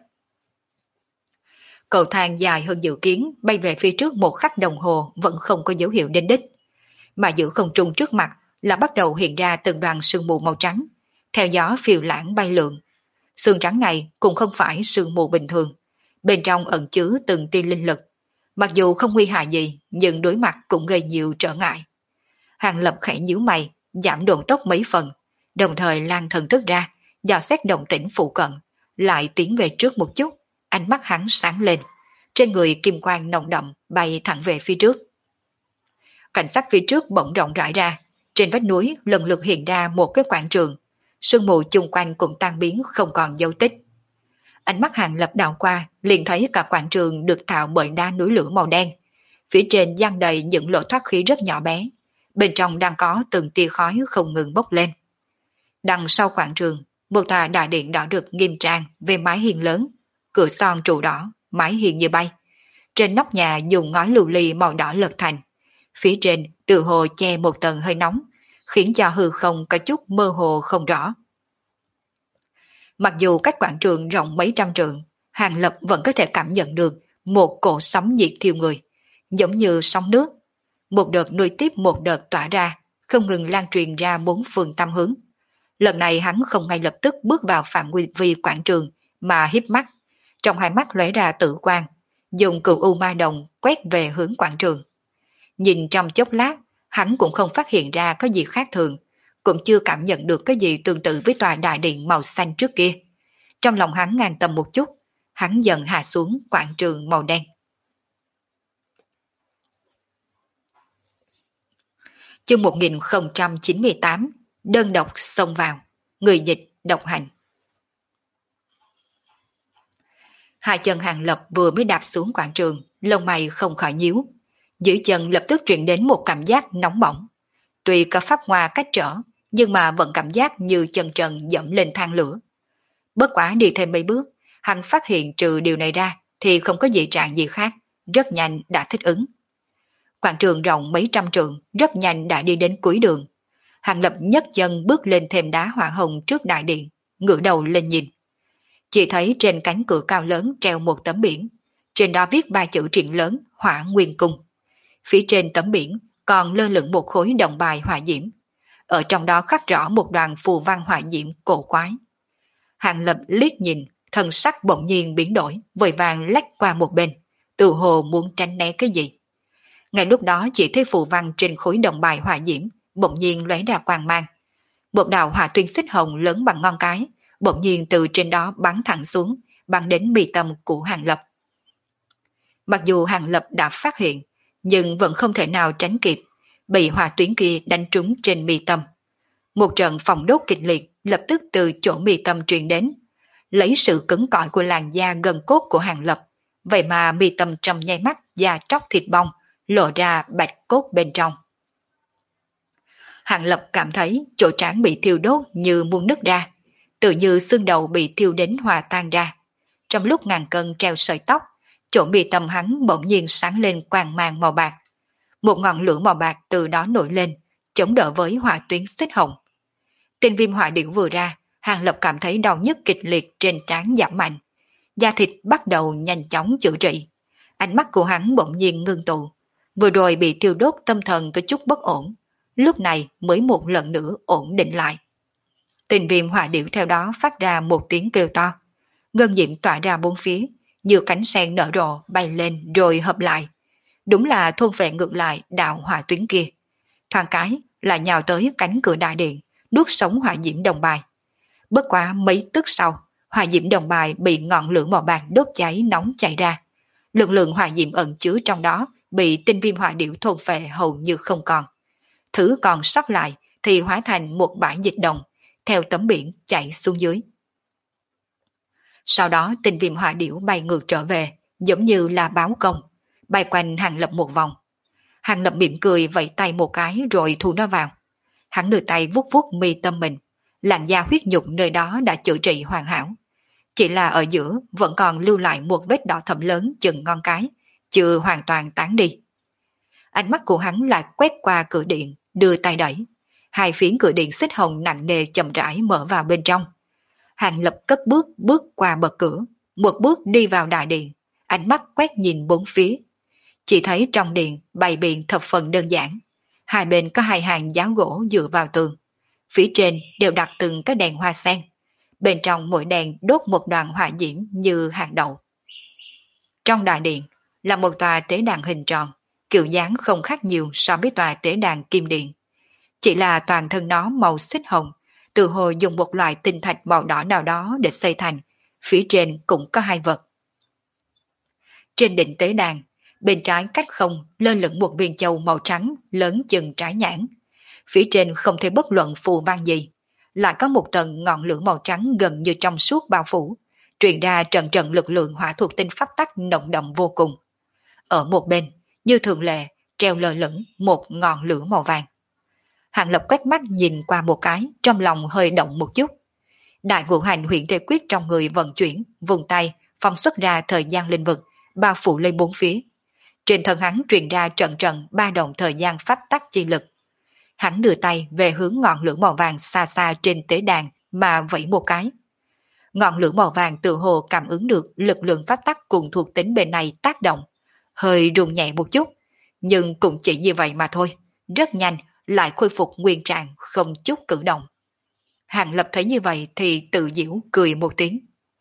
Cầu thang dài hơn dự kiến, bay về phía trước một khắc đồng hồ vẫn không có dấu hiệu đến đích. Mà giữa không trung trước mặt là bắt đầu hiện ra từng đoàn sương mù màu trắng, theo gió phiêu lãng bay lượn. Sương trắng này cũng không phải sương mù bình thường, bên trong ẩn chứa từng tia linh lực. Mặc dù không nguy hại gì, nhưng đối mặt cũng gây nhiều trở ngại. Hàng Lập khẽ nhíu mày, giảm độ tốc mấy phần, đồng thời lan thần thức ra, dò xét động tĩnh phụ cận, lại tiến về trước một chút, ánh mắt hắn sáng lên, trên người kim quang nồng đậm bay thẳng về phía trước. Cảnh sát phía trước bỗng rộng rãi ra, trên vách núi lần lượt hiện ra một cái quảng trường, sương mù chung quanh cũng tan biến không còn dấu tích. Ánh mắt Hàng Lập đảo qua, liền thấy cả quảng trường được tạo bởi đá núi lửa màu đen, phía trên giăng đầy những lỗ thoát khí rất nhỏ bé, bên trong đang có từng tia khói không ngừng bốc lên. Đằng sau quảng trường, một tòa đại điện đỏ rực nghiêm trang về mái hiên lớn, cửa son trụ đỏ, mái hiên như bay. Trên nóc nhà dùng ngói lưu ly màu đỏ lợp thành, phía trên tự hồ che một tầng hơi nóng, khiến cho hư không có chút mơ hồ không rõ. Mặc dù cách quảng trường rộng mấy trăm trượng, Hàng Lập vẫn có thể cảm nhận được một cỗ sóng nhiệt thiêu người, giống như sóng nước. Một đợt nuôi tiếp một đợt tỏa ra, không ngừng lan truyền ra bốn phương tám hướng. Lần này hắn không ngay lập tức bước vào phạm vi quảng trường, mà híp mắt, trong hai mắt lóe ra tử quang, dùng cửu u ma đồng quét về hướng quảng trường. Nhìn trong chốc lát, hắn cũng không phát hiện ra có gì khác thường, cũng chưa cảm nhận được cái gì tương tự với tòa đại điện màu xanh trước kia. Trong lòng hắn ngang tầm một chút, hắn dần hạ xuống quảng trường màu đen. Chương 1098, đơn độc xông vào, người dịch độc hành. Hai chân Hàng Lập vừa mới đạp xuống quảng trường, lông mày không khỏi nhíu. Dưới chân lập tức truyền đến một cảm giác nóng bỏng. Tuy có pháp hoa cách trở, nhưng mà vẫn cảm giác như chân trần dẫm lên than lửa. Bất quá đi thêm mấy bước, hắn phát hiện trừ điều này ra thì không có dị trạng gì khác, rất nhanh đã thích ứng. Quảng trường rộng mấy trăm trượng, rất nhanh đã đi đến cuối đường. Hàng Lập nhấc chân bước lên thềm đá hỏa hồng trước đại điện, ngửa đầu lên nhìn. Chỉ thấy trên cánh cửa cao lớn treo một tấm biển, trên đó viết ba chữ truyện lớn Hỏa Nguyên Cung. Phía trên tấm biển còn lơ lửng một khối đồng bài hỏa diễm. Ở trong đó khắc rõ một đoàn phù văn hỏa diễm cổ quái. Hàng Lập liếc nhìn, thần sắc bỗng nhiên biến đổi, vội vàng lách qua một bên, tự hồ muốn tránh né cái gì. Ngay lúc đó chỉ thấy phù văn trên khối đồng bài hỏa diễm bỗng nhiên lóe ra quang mang. Một đạo hỏa tuyến xích hồng lớn bằng ngón cái, bỗng nhiên từ trên đó bắn thẳng xuống, bắn đến mi tâm của Hàng Lập. Mặc dù Hàng Lập đã phát hiện, nhưng vẫn không thể nào tránh kịp, bị hỏa tuyến kia đánh trúng trên mi tâm. Một trận phòng đốt kịch liệt lập tức từ chỗ mi tâm truyền đến, lấy sự cứng cỏi của làn da gần cốt của Hàng Lập, vậy mà mi tâm trong nháy mắt da tróc thịt bong, lộ ra bạch cốt bên trong. Hàng Lập cảm thấy chỗ trán bị thiêu đốt như muốn nứt ra, tự như xương đầu bị thiêu đến hòa tan ra. Trong lúc ngàn cân treo sợi tóc, chỗ mi tâm hắn bỗng nhiên sáng lên quang mang màu bạc. Một ngọn lửa màu bạc từ đó nổi lên, chống đỡ với hỏa tuyến xích hồng. Tinh viêm hỏa điểu vừa ra, Hàng Lập cảm thấy đau nhức kịch liệt trên trán giảm mạnh. Da thịt bắt đầu nhanh chóng chữa trị. Ánh mắt của hắn bỗng nhiên ngưng tụ. Vừa rồi bị thiêu đốt tâm thần có chút bất ổn, lúc này mới một lần nữa ổn định lại. Tinh viêm hỏa điểu theo đó phát ra một tiếng kêu to. Ngân diệm tỏa ra bốn phía, như cánh sen nở rộ bay lên rồi hợp lại. Đúng là thôn vệ ngược lại đạo hỏa tuyến kia. Thoáng cái là nhào tới cánh cửa đại điện, nuốt sống hỏa diễm đồng bài. Bất quá mấy tức sau, hỏa diễm đồng bài bị ngọn lửa màu bạc đốt cháy nóng chảy ra. Lượng hỏa diễm ẩn chứa trong đó bị tinh viêm hỏa điểu thôn phệ hầu như không còn. Thứ còn sót lại thì hóa thành một bãi dịch đồng, theo tấm biển chạy xuống dưới. Sau đó tinh viêm hỏa điểu bay ngược trở về, giống như là báo công, bay quanh Hàng Lập một vòng. Hàng Lập mỉm cười vẫy tay một cái rồi thu nó vào. Hắn đưa tay vuốt vuốt mi tâm mình, làn da huyết nhục nơi đó đã chữa trị hoàn hảo. Chỉ là ở giữa vẫn còn lưu lại một vết đỏ thẫm lớn chừng ngón cái, chưa hoàn toàn tán đi. Ánh mắt của hắn lại quét qua cửa điện, đưa tay đẩy. Hai phiến cửa điện xích hồng nặng nề chậm rãi mở vào bên trong. Hàng Lập cất bước qua bậc cửa, một bước đi vào đại điện, ánh mắt quét nhìn bốn phía. Chỉ thấy trong điện bày biện thập phần đơn giản. Hai bên có hai hàng giá gỗ dựa vào tường. Phía trên đều đặt từng cái đèn hoa sen. Bên trong mỗi đèn đốt một đoàn hỏa diễm như hạt đậu. Trong đại điện là một tòa tế đàn hình tròn, kiểu dáng không khác nhiều so với tòa tế đàn kim điện. Chỉ là toàn thân nó màu xích hồng, từ hồ dùng một loại tinh thạch màu đỏ nào đó để xây thành, phía trên cũng có hai vật. Trên đỉnh tế đàn, bên trái cách không lơ lửng một viên châu màu trắng lớn chừng trái nhãn. Phía trên không thể bất luận phù văn gì, lại có một tầng ngọn lửa màu trắng gần như trong suốt bao phủ, truyền ra trận trận lực lượng hỏa thuộc tinh pháp tắc nồng đậm vô cùng. Ở một bên, như thường lệ, treo lơ lửng một ngọn lửa màu vàng. Hàng Lập quét mắt nhìn qua một cái, trong lòng hơi động một chút. Đại ngũ hành huyền thể quyết trong người vận chuyển, vùng tay, phóng xuất ra thời gian linh vực, bao phủ lên bốn phía. Trên thân hắn truyền ra trận trận ba động thời gian pháp tắc chi lực. Hắn đưa tay về hướng ngọn lửa màu vàng xa xa trên tế đàn mà vẫy một cái. Ngọn lửa màu vàng tự hồ cảm ứng được lực lượng pháp tắc cùng thuộc tính bên này tác động, hơi rung nhẹ một chút, nhưng cũng chỉ như vậy mà thôi, rất nhanh lại khôi phục nguyên trạng không chút cử động. Hàng Lập thấy như vậy thì tự giễu cười một tiếng.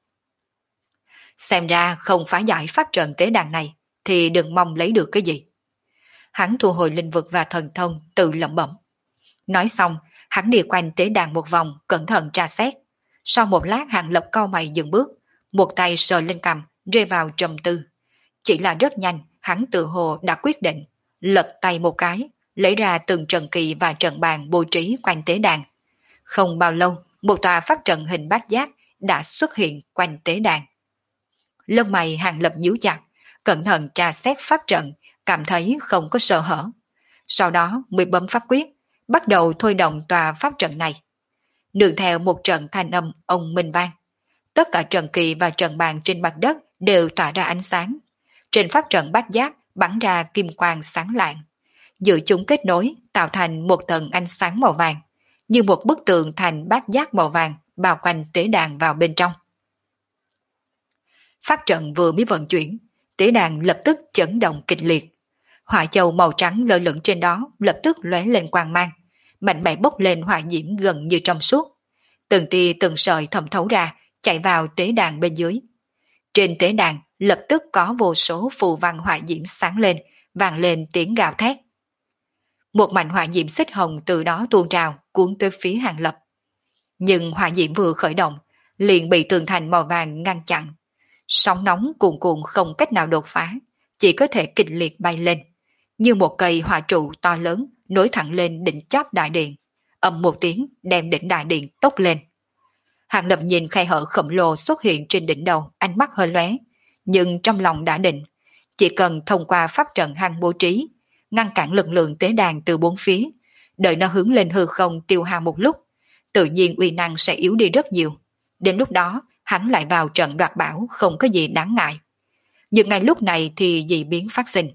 Xem ra không phá giải pháp trận tế đàn này thì đừng mong lấy được cái gì. Hắn thu hồi linh vực và thần thông tự lẩm bẩm. Nói xong, hắn đi quanh tế đàn một vòng, cẩn thận tra xét. Sau một lát Hàng Lập cau mày dừng bước, một tay sờ lên cằm, rơi vào trầm tư. Chỉ là rất nhanh, hắn tự hồ đã quyết định, lật tay một cái, lấy ra từng trận kỳ và trận bàn bố trí quanh tế đàn. Không bao lâu, một tòa pháp trận hình bát giác đã xuất hiện quanh tế đàn. Lông mày Hàng Lập nhíu chặt, cẩn thận tra xét pháp trận, cảm thấy không có sơ hở. Sau đó mới bấm pháp quyết, bắt đầu thôi động tòa pháp trận này. Nương theo một trận thanh âm ông minh vang. Tất cả trận kỳ và trận bàn trên mặt đất đều tỏa ra ánh sáng. Trên pháp trận bát giác bắn ra kim quang sáng lạng. Giữa chúng kết nối tạo thành một tầng ánh sáng màu vàng, như một bức tường thành bát giác màu vàng bao quanh tế đàn vào bên trong. Pháp trận vừa mới vận chuyển, tế đàn lập tức chấn động kịch liệt. Hỏa châu màu trắng lơ lửng trên đó lập tức lóe lên quang mang, mạnh mẽ bốc lên hỏa diễm gần như trong suốt. Từng tia từng sợi thẩm thấu ra, chạy vào tế đàn bên dưới. Trên tế đàn lập tức có vô số phù văn hỏa diễm sáng lên, vang lên tiếng gào thét. Một mảnh hỏa diễm xích hồng từ đó tuôn trào, cuốn tới phía Hàng Lập. Nhưng hỏa diễm vừa khởi động, liền bị tường thành màu vàng ngăn chặn. Sóng nóng cuồn cuộn không cách nào đột phá, chỉ có thể kịch liệt bay lên, như một cây hỏa trụ to lớn nối thẳng lên đỉnh chóp đại điện, ầm một tiếng đem đỉnh đại điện tốc lên. Hàng Lập nhìn khe hở khổng lồ xuất hiện trên đỉnh đầu, ánh mắt hơi lóe, nhưng trong lòng đã định, chỉ cần thông qua pháp trận hắn bố trí, ngăn cản lực lượng tế đàn từ bốn phía, đợi nó hướng lên hư không tiêu hao một lúc, tự nhiên uy năng sẽ yếu đi rất nhiều. Đến lúc đó, hắn lại vào trận đoạt bảo không có gì đáng ngại. Nhưng ngay lúc này thì dị biến phát sinh.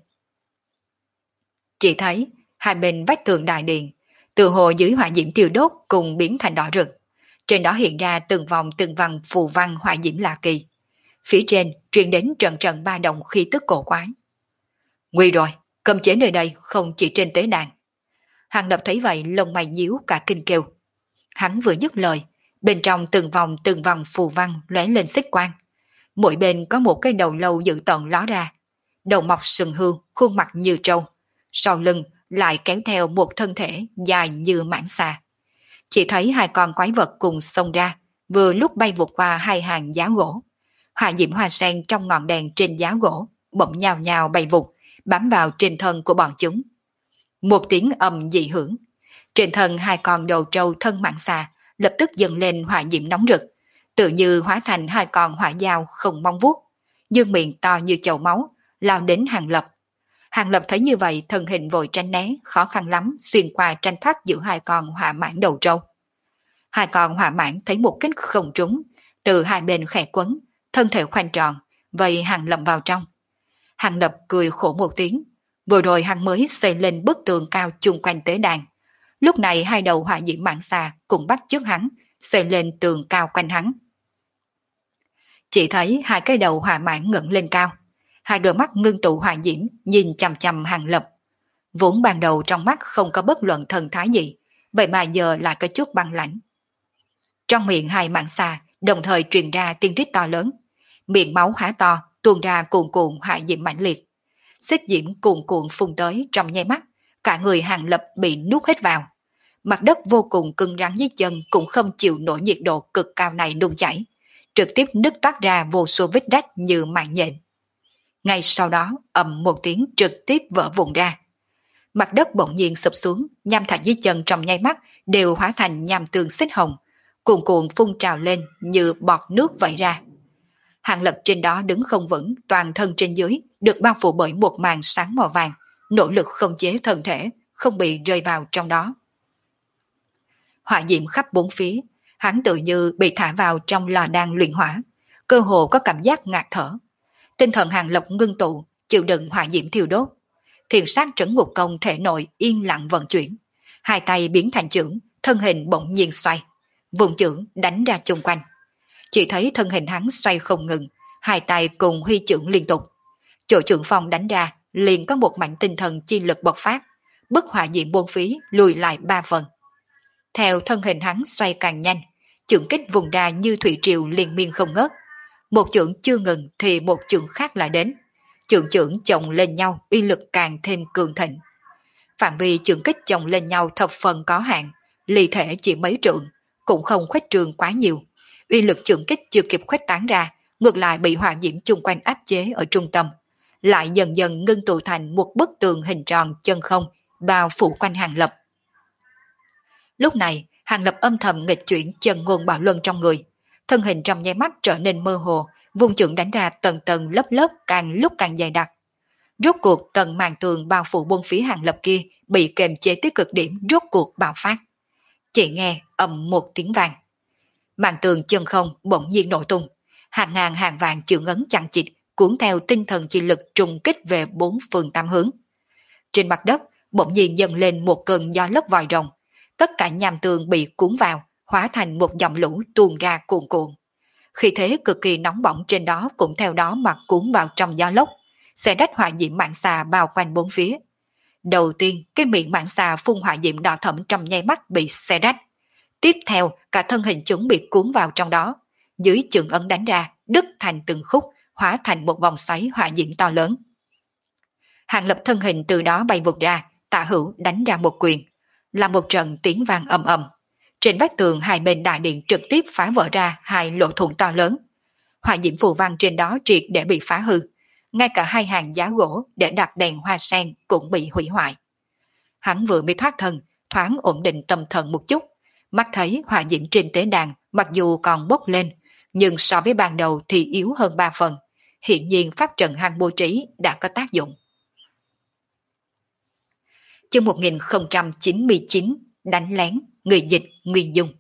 Chỉ thấy, hai bên vách tường đại điện, từ hồ dưới hỏa diễm tiêu đốt cùng biến thành đỏ rực. Trên đó hiện ra từng vòng từng vòng phù văn hỏa diễm lạ kỳ. Phía trên truyền đến trận trận ba động khí tức cổ quái. Nguy rồi, cấm chế nơi đây không chỉ trên tế đàn. Hàng Lập thấy vậy lông mày nhíu cả kinh kêu. Hắn vừa dứt lời, bên trong từng vòng phù văn lóe lên xích quang. Mỗi bên có một cái đầu lâu dữ tợn ló ra, đầu mọc sừng hươu, khuôn mặt như trâu, sau lưng lại kéo theo một thân thể dài như mãng xà. Chỉ thấy hai con quái vật cùng xông ra, vừa lúc bay vụt qua hai hàng giá gỗ. Hỏa diễm hoa sen trong ngọn đèn trên giá gỗ bỗng nhào nhào bay vụt, bám vào trên thân của bọn chúng. Một tiếng ầm dị hưởng, trên thân hai con đầu trâu thân mãng xà lập tức dâng lên hỏa diễm nóng rực, tự như hóa thành hai con hỏa dao không mong vuốt, dương miệng to như chậu máu, lao đến Hàng Lập. Hàng Lập thấy như vậy, thân hình vội tránh né, khó khăn lắm xuyên qua tranh thoát giữa hai con hỏa mãng đầu trâu. Hai con hỏa mãng thấy một kích không trúng, từ hai bên khẽ quấn, thân thể khoanh tròn, vây Hàng Lập vào trong. Hàng Lập cười khổ một tiếng, vừa rồi hắn mới xây lên bức tường cao chung quanh tế đàn. Lúc này hai đầu hỏa diễm mãng xà cũng bắt chước hắn, xây lên tường cao quanh hắn. Chỉ thấy hai cái đầu hỏa mãng ngẩng lên cao, hai đôi mắt ngưng tụ hỏa diễm nhìn chằm chằm Hàng Lập. Vốn ban đầu trong mắt không có bất luận thần thái gì, vậy mà giờ lại có chút băng lãnh. Trong miệng hai mãng xà đồng thời truyền ra tiếng rít to lớn, miệng máu há to tuôn ra cuồn cuộn hỏa diễm mãnh liệt. Xích diễm cuồn cuộn phun tới trong nháy mắt, cả người Hàng Lập bị nuốt hết vào. Mặt đất vô cùng cứng rắn dưới chân cũng không chịu nổi nhiệt độ cực cao này đun chảy, trực tiếp nứt toát ra vô số vết rách như mạng nhện. Ngay sau đó, ầm một tiếng trực tiếp vỡ vụn ra. Mặt đất bỗng nhiên sụp xuống, nham thạch dưới chân trong nháy mắt đều hóa thành nham tường xích hồng, cuồn cuộn phun trào lên như bọt nước vẩy ra. Hàng Lập trên đó đứng không vững, toàn thân trên dưới được bao phủ bởi một màn sáng màu vàng, nỗ lực không chế thân thể, không bị rơi vào trong đó. Hỏa diễm khắp bốn phía, hắn tự như bị thả vào trong lò đan luyện hỏa, cơ hồ có cảm giác ngạt thở. Tinh thần Hàng Lập ngưng tụ, chịu đựng hỏa diễm thiêu đốt. Thiền sát trấn ngục công thể nội yên lặng vận chuyển, hai tay biến thành chưởng, thân hình bỗng nhiên xoay, vùng chưởng đánh ra chung quanh. Chỉ thấy thân hình hắn xoay không ngừng, hai tay cùng huy chưởng liên tục. Chỗ chưởng phong đánh ra, liền có một mảnh tinh thần chi lực bộc phát, bức hỏa diễm buông phí lùi lại 3 phần. Theo thân hình hắn xoay càng nhanh, chưởng kích vùng ra như thủy triều liên miên không ngớt. Một chưởng chưa ngừng thì một chưởng khác lại đến. Chưởng chưởng chồng lên nhau, uy lực càng thêm cường thịnh. Phạm vi chưởng kích chồng lên nhau thập phần có hạn, ly thể chỉ mấy trượng, cũng không khuếch trường quá nhiều. Uy lực chưởng kích chưa kịp khuếch tán ra, ngược lại bị hỏa diễm chung quanh áp chế ở trung tâm, lại dần dần ngưng tụ thành một bức tường hình tròn chân không, bao phủ quanh Hàng Lập. Lúc này, Hàng Lập âm thầm nghịch chuyển chân ngôn bảo luân trong người, thân hình trong nháy mắt trở nên mơ hồ, vùng chưởng đánh ra tầng tầng lớp lớp càng lúc càng dày đặc. Rốt cuộc tầng màn tường bao phủ bốn phía Hàng Lập kia bị kềm chế tới cực điểm rốt cuộc bạo phát. Chỉ nghe ầm một tiếng vang. Màn tường chân không bỗng nhiên nổ tung, hàng ngàn hàng vạn chưởng ấn chằng chịt cuốn theo tinh thần chi lực trùng kích về bốn phương tám hướng. Trên mặt đất bỗng nhiên dâng lên một cơn gió lốc vòi rồng, tất cả nham tường bị cuốn vào, hóa thành một dòng lũ tuôn ra cuồn cuộn. Khi thế cực kỳ nóng bỏng trên đó cũng theo đó mà cuốn vào trong gió lốc, xé rách hỏa diễm mãng xà bao quanh bốn phía. Đầu tiên, cái miệng mãng xà phun hỏa diễm đỏ thẫm trong nháy mắt bị xé rách. Tiếp theo, cả thân hình chúng bị cuốn vào trong đó. Dưới chưởng ấn đánh ra, đứt thành từng khúc, hóa thành một vòng xoáy hỏa diễm to lớn. Hàng Lập thân hình từ đó bay vụt ra, Tạ Hữu đánh ra một quyền, là một trận tiếng vang ầm ầm. Trên vách tường hai bên đại điện trực tiếp phá vỡ ra hai lỗ thủng to lớn. Hỏa diễm phù văn trên đó triệt để bị phá hư, ngay cả hai hàng giá gỗ để đặt đèn hoa sen cũng bị hủy hoại. Hắn vừa mới thoát thân, thoáng ổn định tâm thần một chút, mắt thấy hỏa diễm trên tế đàn mặc dù còn bốc lên, nhưng so với ban đầu thì yếu hơn 3 phần. Hiện nhiên pháp trận hắn bố trí đã có tác dụng. Chương 1099 đánh lén, người dịch Nguyên Dung.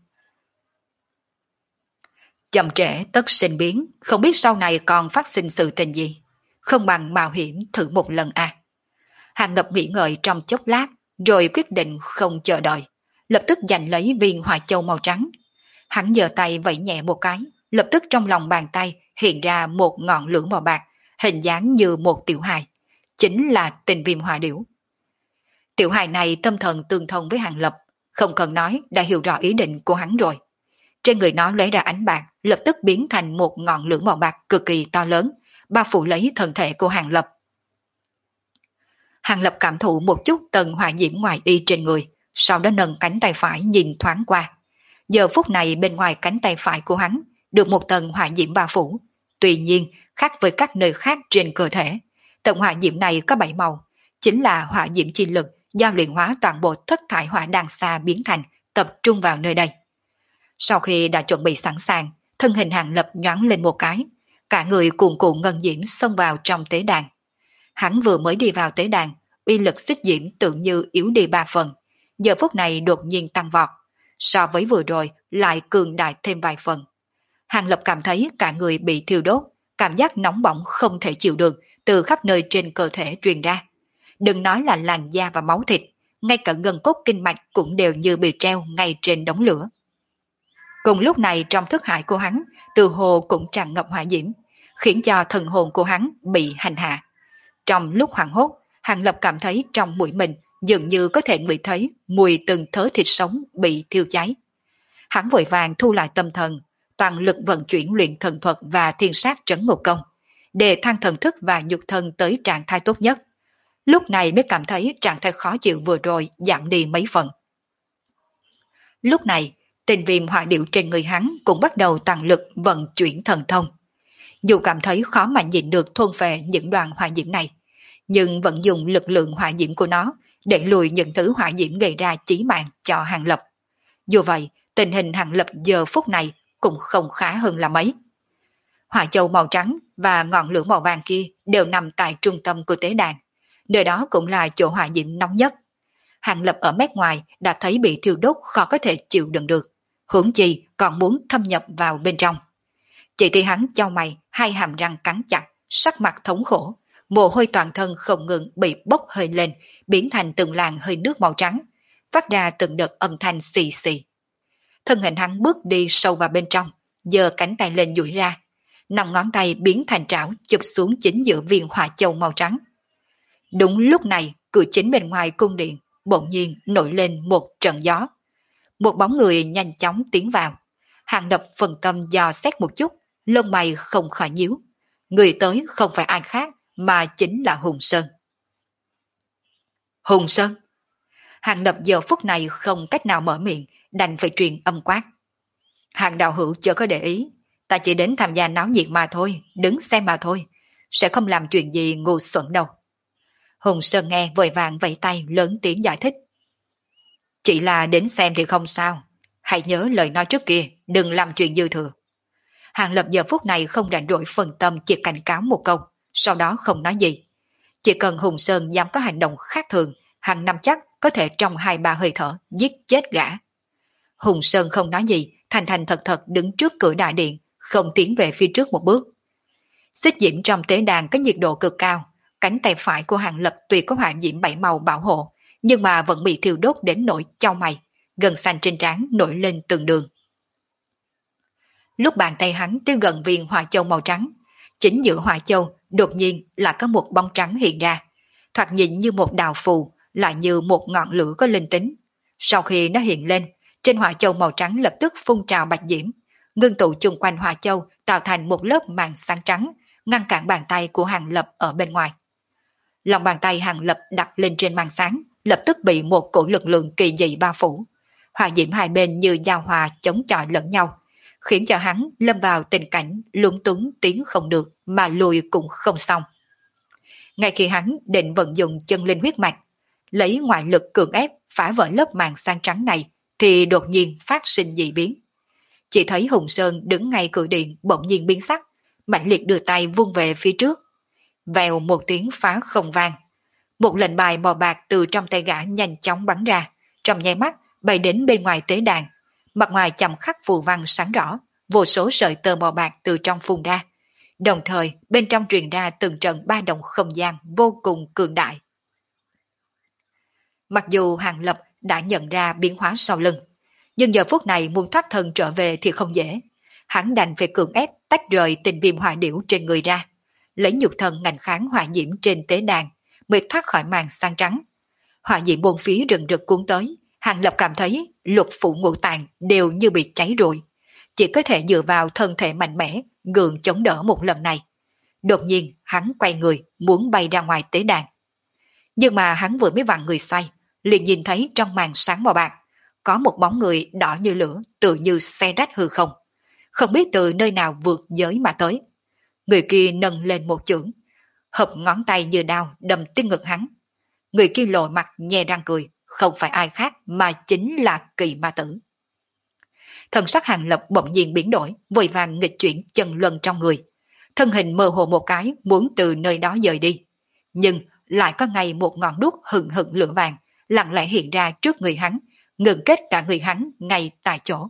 Chậm trễ tất sinh biến, không biết sau này còn phát sinh sự tình gì. Không bằng mạo hiểm thử một lần à. Hàng Lập nghĩ ngợi trong chốc lát, rồi quyết định không chờ đợi, lập tức giành lấy viên hỏa châu màu trắng. Hắn giơ tay vẫy nhẹ một cái, lập tức trong lòng bàn tay hiện ra một ngọn lửa màu bạc, hình dáng như một tiểu hài, chính là Tình Viêm Hỏa Điểu. Tiểu hài này tâm thần tương thông với Hàng Lập, không cần nói đã hiểu rõ ý định của hắn rồi. Trên người nó lấy ra ánh bạc, lập tức biến thành một ngọn lửa màu bạc cực kỳ to lớn, bao phủ lấy thân thể của Hàng Lập. Hàng Lập cảm thụ một chút tầng hỏa diễm ngoài y trên người, sau đó nâng cánh tay phải nhìn thoáng qua. Giờ phút này bên ngoài cánh tay phải của hắn được một tầng hỏa diễm bao phủ. Tuy nhiên, khác với các nơi khác trên cơ thể, tầng hỏa diễm này có 7 màu, chính là hỏa diễm chi lực do luyện hóa toàn bộ thất thải hỏa đan xa biến thành, tập trung vào nơi đây. Sau khi đã chuẩn bị sẵn sàng, thân hình Hàng Lập nhoáng lên một cái, cả người cuồn cuộn ngân diễm xông vào trong tế đàn. Hắn vừa mới đi vào tế đàn, uy lực xích diễm tưởng như yếu đi 3 phần, giờ phút này đột nhiên tăng vọt, so với vừa rồi lại cường đại thêm vài phần. Hàng Lập cảm thấy cả người bị thiêu đốt, cảm giác nóng bỏng không thể chịu được từ khắp nơi trên cơ thể truyền ra. Đừng nói là làn da và máu thịt, ngay cả gân cốt kinh mạch cũng đều như bị treo ngay trên đống lửa. Cùng lúc này trong thức hải của hắn, từ hồ cũng tràn ngập hỏa diễm, khiến cho thần hồn của hắn bị hành hạ. Trong lúc hoảng hốt, Hàng Lập cảm thấy trong mũi mình dường như có thể ngửi thấy mùi từng thớ thịt sống bị thiêu cháy. Hắn vội vàng thu lại tâm thần, toàn lực vận chuyển luyện thần thuật và thiên sát trấn ngục công, để thăng thần thức và nhục thân tới trạng thái tốt nhất. Lúc này mới cảm thấy trạng thái khó chịu vừa rồi giảm đi mấy phần. Lúc này, Tình Viêm hỏa điểu trên người hắn cũng bắt đầu tăng lực vận chuyển thần thông. Dù cảm thấy khó mà nhịn được thôn phệ những đoàn hỏa diễm này, nhưng vẫn dùng lực lượng hỏa diễm của nó để lùi những thứ hỏa diễm gây ra chí mạng cho Hàng Lập. Dù vậy, tình hình Hàng Lập giờ phút này cũng không khá hơn là mấy. Hỏa châu màu trắng và ngọn lửa màu vàng kia đều nằm tại trung tâm của tế đàn, nơi đó cũng là chỗ hỏa diễm nóng nhất. Hàng Lập ở mét ngoài đã thấy bị thiêu đốt khó có thể chịu đựng được, huống chi còn muốn thâm nhập vào bên trong. Chỉ thấy hắn chau mày, hai hàm răng cắn chặt, sắc mặt thống khổ, mồ hôi toàn thân không ngừng bị bốc hơi lên, biến thành từng làn hơi nước màu trắng, phát ra từng đợt âm thanh xì xì. Thân hình hắn bước đi sâu vào bên trong, giơ cánh tay lên duỗi ra, 5 ngón tay biến thành trảo chụp xuống chính giữa viên hỏa châu màu trắng. Đúng lúc này, cửa chính bên ngoài cung điện bỗng nhiên nổi lên một trận gió. Một bóng người nhanh chóng tiến vào. Hàng Lập phần tâm dò xét một chút, lông mày không khỏi nhíu. Người tới không phải ai khác mà chính là Hùng Sơn. Hùng Sơn? Hàng Lập giờ phút này không cách nào mở miệng, đành phải truyền âm quát. Hàng đạo hữu chưa có để ý, ta chỉ đến tham gia náo nhiệt mà thôi, đứng xem mà thôi, sẽ không làm chuyện gì ngu xuẩn đâu. Hùng Sơn nghe vội vàng vẫy tay lớn tiếng giải thích. Chỉ là đến xem thì không sao, hãy nhớ lời nói trước kia, đừng làm chuyện dư thừa. Hàng Lập giờ phút này không rảnh rỗi phân tâm, chỉ cảnh cáo một câu, sau đó không nói gì. Chỉ cần Hùng Sơn dám có hành động khác thường, hắn nắm chắc có thể trong 2-3 hơi thở giết chết gã. Hùng Sơn không nói gì, thành thành thật thật đứng trước cửa đại điện, không tiến về phía trước một bước. Xích diễm trong tế đàn có nhiệt độ cực cao, cánh tay phải của Hàng Lập tuy có hỏa diễm 7 màu bảo hộ, nhưng mà vẫn bị thiêu đốt đến nỗi chau mày, gân xanh trên trán nổi lên từng đường. Lúc bàn tay hắn tới gần viên hỏa châu màu trắng, chính giữa hỏa châu đột nhiên là có một bóng trắng hiện ra, thoạt nhìn như một đạo phù, lại như một ngọn lửa có linh tính. Sau khi nó hiện lên, trên hỏa châu màu trắng lập tức phun trào bạch diễm, ngưng tụ chung quanh hỏa châu tạo thành một lớp màn sáng trắng, ngăn cản bàn tay của Hàng Lập ở bên ngoài. Lòng bàn tay Hàng Lập đặt lên trên màn sáng, lập tức bị một cổ lực lượng kỳ dị bao phủ. Hỏa diễm hai bên như giao hòa chống chọi lẫn nhau, khiến cho hắn lâm vào tình cảnh lúng túng tiến không được mà lùi cũng không xong. Ngay khi hắn định vận dụng chân linh huyết mạch, lấy ngoại lực cưỡng ép phá vỡ lớp màn sáng trắng này, thì đột nhiên phát sinh dị biến. Chỉ thấy Hùng Sơn đứng ngay cửa điện bỗng nhiên biến sắc, mạnh liệt đưa tay vung về phía trước. Vèo một tiếng phá không vang. Một lệnh bài màu bạc từ trong tay gã nhanh chóng bắn ra, trong nháy mắt bay đến bên ngoài tế đàn. Mặt ngoài chầm khắc phù văn sáng rõ, vô số sợi tơ màu bạc từ trong phun ra. Đồng thời bên trong truyền ra từng trận ba động không gian vô cùng cường đại. Mặc dù Hàng Lập đã nhận ra biến hóa sau lưng, nhưng giờ phút này muốn thoát thân trở về thì không dễ. Hắn đành phải cưỡng ép tách rời tình viêm hỏa điểu trên người ra, lấy nhục thân ngành kháng hỏa diễm trên tế đàn, mới thoát khỏi màn sáng trắng. Hỏa diễm bốn phía rừng rực cuốn tới, Hàng Lập cảm thấy lục phủ ngũ tạng đều như bị cháy rồi, chỉ có thể dựa vào thân thể mạnh mẽ gượng chống đỡ một lần này. Đột nhiên hắn quay người muốn bay ra ngoài tế đàn, nhưng mà hắn vừa mới vặn người xoay, liền nhìn thấy trong màn sáng màu bạc có một bóng người đỏ như lửa, tự như xe rách hư không, không biết từ nơi nào vượt giới mà tới. Người kia nâng lên một chưởng, hợp ngón tay như đao đâm tim ngực hắn. Người kia lộ mặt nhe răng cười, không phải ai khác mà chính là Kỳ Ma Tử. Thần sắc Hàng Lập bỗng nhiên biến đổi, vội vàng nghịch chuyển chân luân trong người, thân hình mơ hồ một cái muốn từ nơi đó dời đi, nhưng lại có ngay một ngọn đuốc hừng hừng lửa vàng lặng lẽ hiện ra trước người hắn, ngừng kết cả người hắn ngay tại chỗ.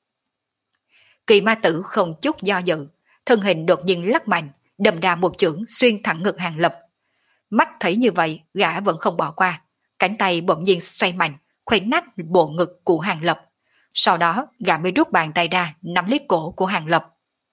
Kỳ Ma Tử không chút do dự, thân hình đột nhiên lắc mạnh, đâm ra một chưởng xuyên thẳng ngực Hàng Lập. Mắt thấy như vậy, gã vẫn không bỏ qua, cánh tay bỗng nhiên xoay mạnh, khuấy nát bộ ngực của Hàng Lập. Sau đó, gã mới rút bàn tay ra, nắm lấy cổ của Hàng Lập.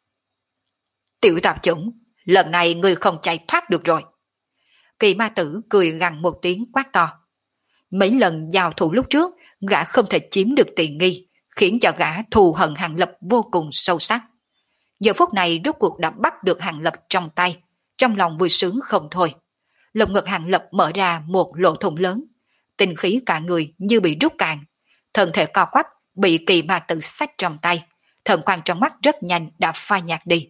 Tiểu tạp chủng, lần này ngươi không chạy thoát được rồi. Kỳ Ma Tử cười gằn một tiếng quát to. Mấy lần giao thủ lúc trước, gã không thể chiếm được tiện nghi, khiến cho gã thù hận Hàng Lập vô cùng sâu sắc. Giờ phút này rốt cuộc đã bắt được Hàng Lập trong tay, trong lòng vui sướng không thôi. Lồng ngực Hàng Lập mở ra một lỗ thủng lớn, tinh khí cả người như bị rút cạn, thân thể co quắp bị Kỳ Ma Tử xách trong tay, thần quang trong mắt rất nhanh đã phai nhạt đi.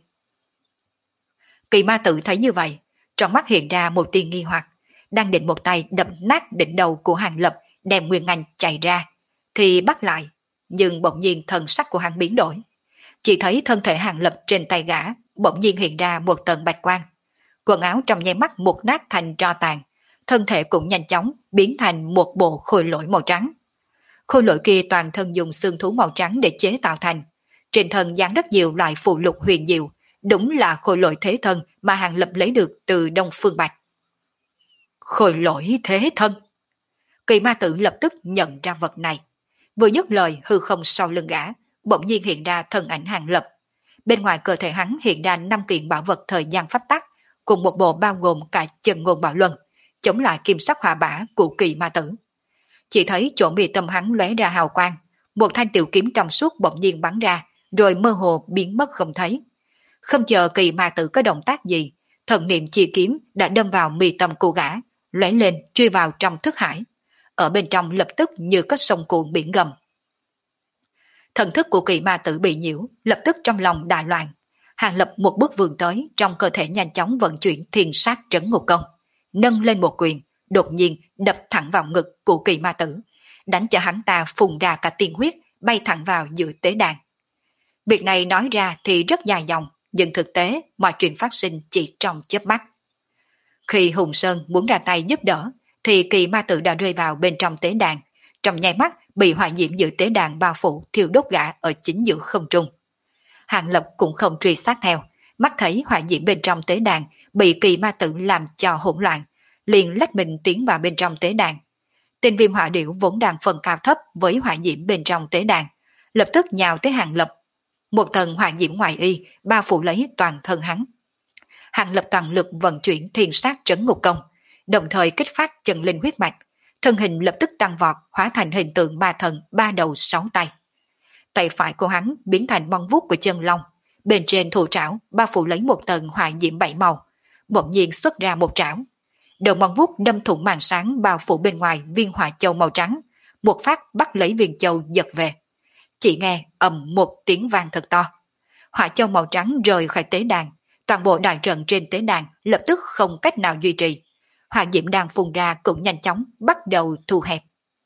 Kỳ Ma Tử thấy như vậy, trong mắt hiện ra một tia nghi hoặc, đang định một tay đập nát đỉnh đầu của Hàng Lập đem nguyên anh chạy ra, thì bắt lại, nhưng bỗng nhiên thần sắc của hắn biến đổi. Chỉ thấy thân thể Hàng Lập trên tay gã bỗng nhiên hiện ra một tầng bạch quang, quần áo trong nháy mắt một nát thành tro tàn, thân thể cũng nhanh chóng biến thành một bộ khôi lỗi màu trắng. Khôi lỗi kia toàn thân dùng xương thú màu trắng để chế tạo thành, trên thân dán rất nhiều loại phụ lục huyền diệu, đúng là khôi lỗi thế thân mà Hàng Lập lấy được từ Đông Phương Bạch. Khôi lỗi thế thân. Kỳ Ma Tử lập tức nhận ra vật này. Vừa dứt lời, hư không sau lưng gã bỗng nhiên hiện ra thân ảnh Hàng Lập. Bên ngoài cơ thể hắn hiện ra 5 kiện bảo vật thời gian pháp tắc, cùng một bộ bao gồm cả chân ngôn bảo luân, chống lại kim sắc hỏa bả của Kỳ Ma Tử. Chỉ thấy chỗ mi tâm hắn lóe ra hào quang, một thanh tiểu kiếm trong suốt bỗng nhiên bắn ra, rồi mơ hồ biến mất không thấy. Không chờ Kỳ Ma Tử có động tác gì, thần niệm chi kiếm đã đâm vào mi tâm của gã, lóe lên chui vào trong thức hải. Ở bên trong lập tức như có sông cuộn biển gầm. Thần thức của Kỳ Ma Tử bị nhiễu, lập tức trong lòng đại loạn. Hàng Lập một bước vươn tới, trong cơ thể nhanh chóng vận chuyển thiên sát trấn ngục công, nâng lên một quyền, đột nhiên đập thẳng vào ngực của Kỳ Ma Tử, đánh cho hắn ta phun ra cả tiên huyết, bay thẳng vào giữa tế đàn. Việc này nói ra thì rất dài dòng, nhưng thực tế mọi chuyện phát sinh chỉ trong chớp mắt. Khi Hùng Sơn muốn ra tay giúp đỡ, thì Kỳ Ma Tử đã rơi vào bên trong tế đàn, trong nháy mắt bị hỏa diễm giữa tế đàn bao phủ, thiêu đốt gã ở chính giữa không trung. Hàng Lập cũng không truy sát theo, mắt thấy hỏa diễm bên trong tế đàn bị Kỳ Ma Tử làm cho hỗn loạn, liền lách mình tiến vào bên trong tế đàn. Tên viêm hỏa điểu vốn đang phân cao thấp với hỏa diễm bên trong tế đàn, lập tức nhào tới Hàng Lập. một tầng hỏa diễm ngoại y bao phủ lấy toàn thân hắn. Hàng Lập toàn lực vận chuyển thiên sát trấn ngục công, đồng thời kích phát chân linh huyết mạch, thân hình lập tức tăng vọt hóa thành hình tượng ma thần ba đầu sáu tay. Tay phải của hắn biến thành móng vuốt của chân long, bên trên thủ trảo bao phủ lấy một tầng hỏa diễm bảy màu, bỗng nhiên xuất ra một trảo. Đầu móng vuốt đâm thủng màn sáng bao phủ bên ngoài viên hỏa châu màu trắng, một phát bắt lấy viên châu giật về. Chỉ nghe ầm một tiếng vang thật to. Hỏa châu màu trắng rời khỏi tế đàn, toàn bộ đại trận trên tế đàn lập tức không cách nào duy trì. Hỏa diễm đang phun ra cũng nhanh chóng bắt đầu thu hẹp.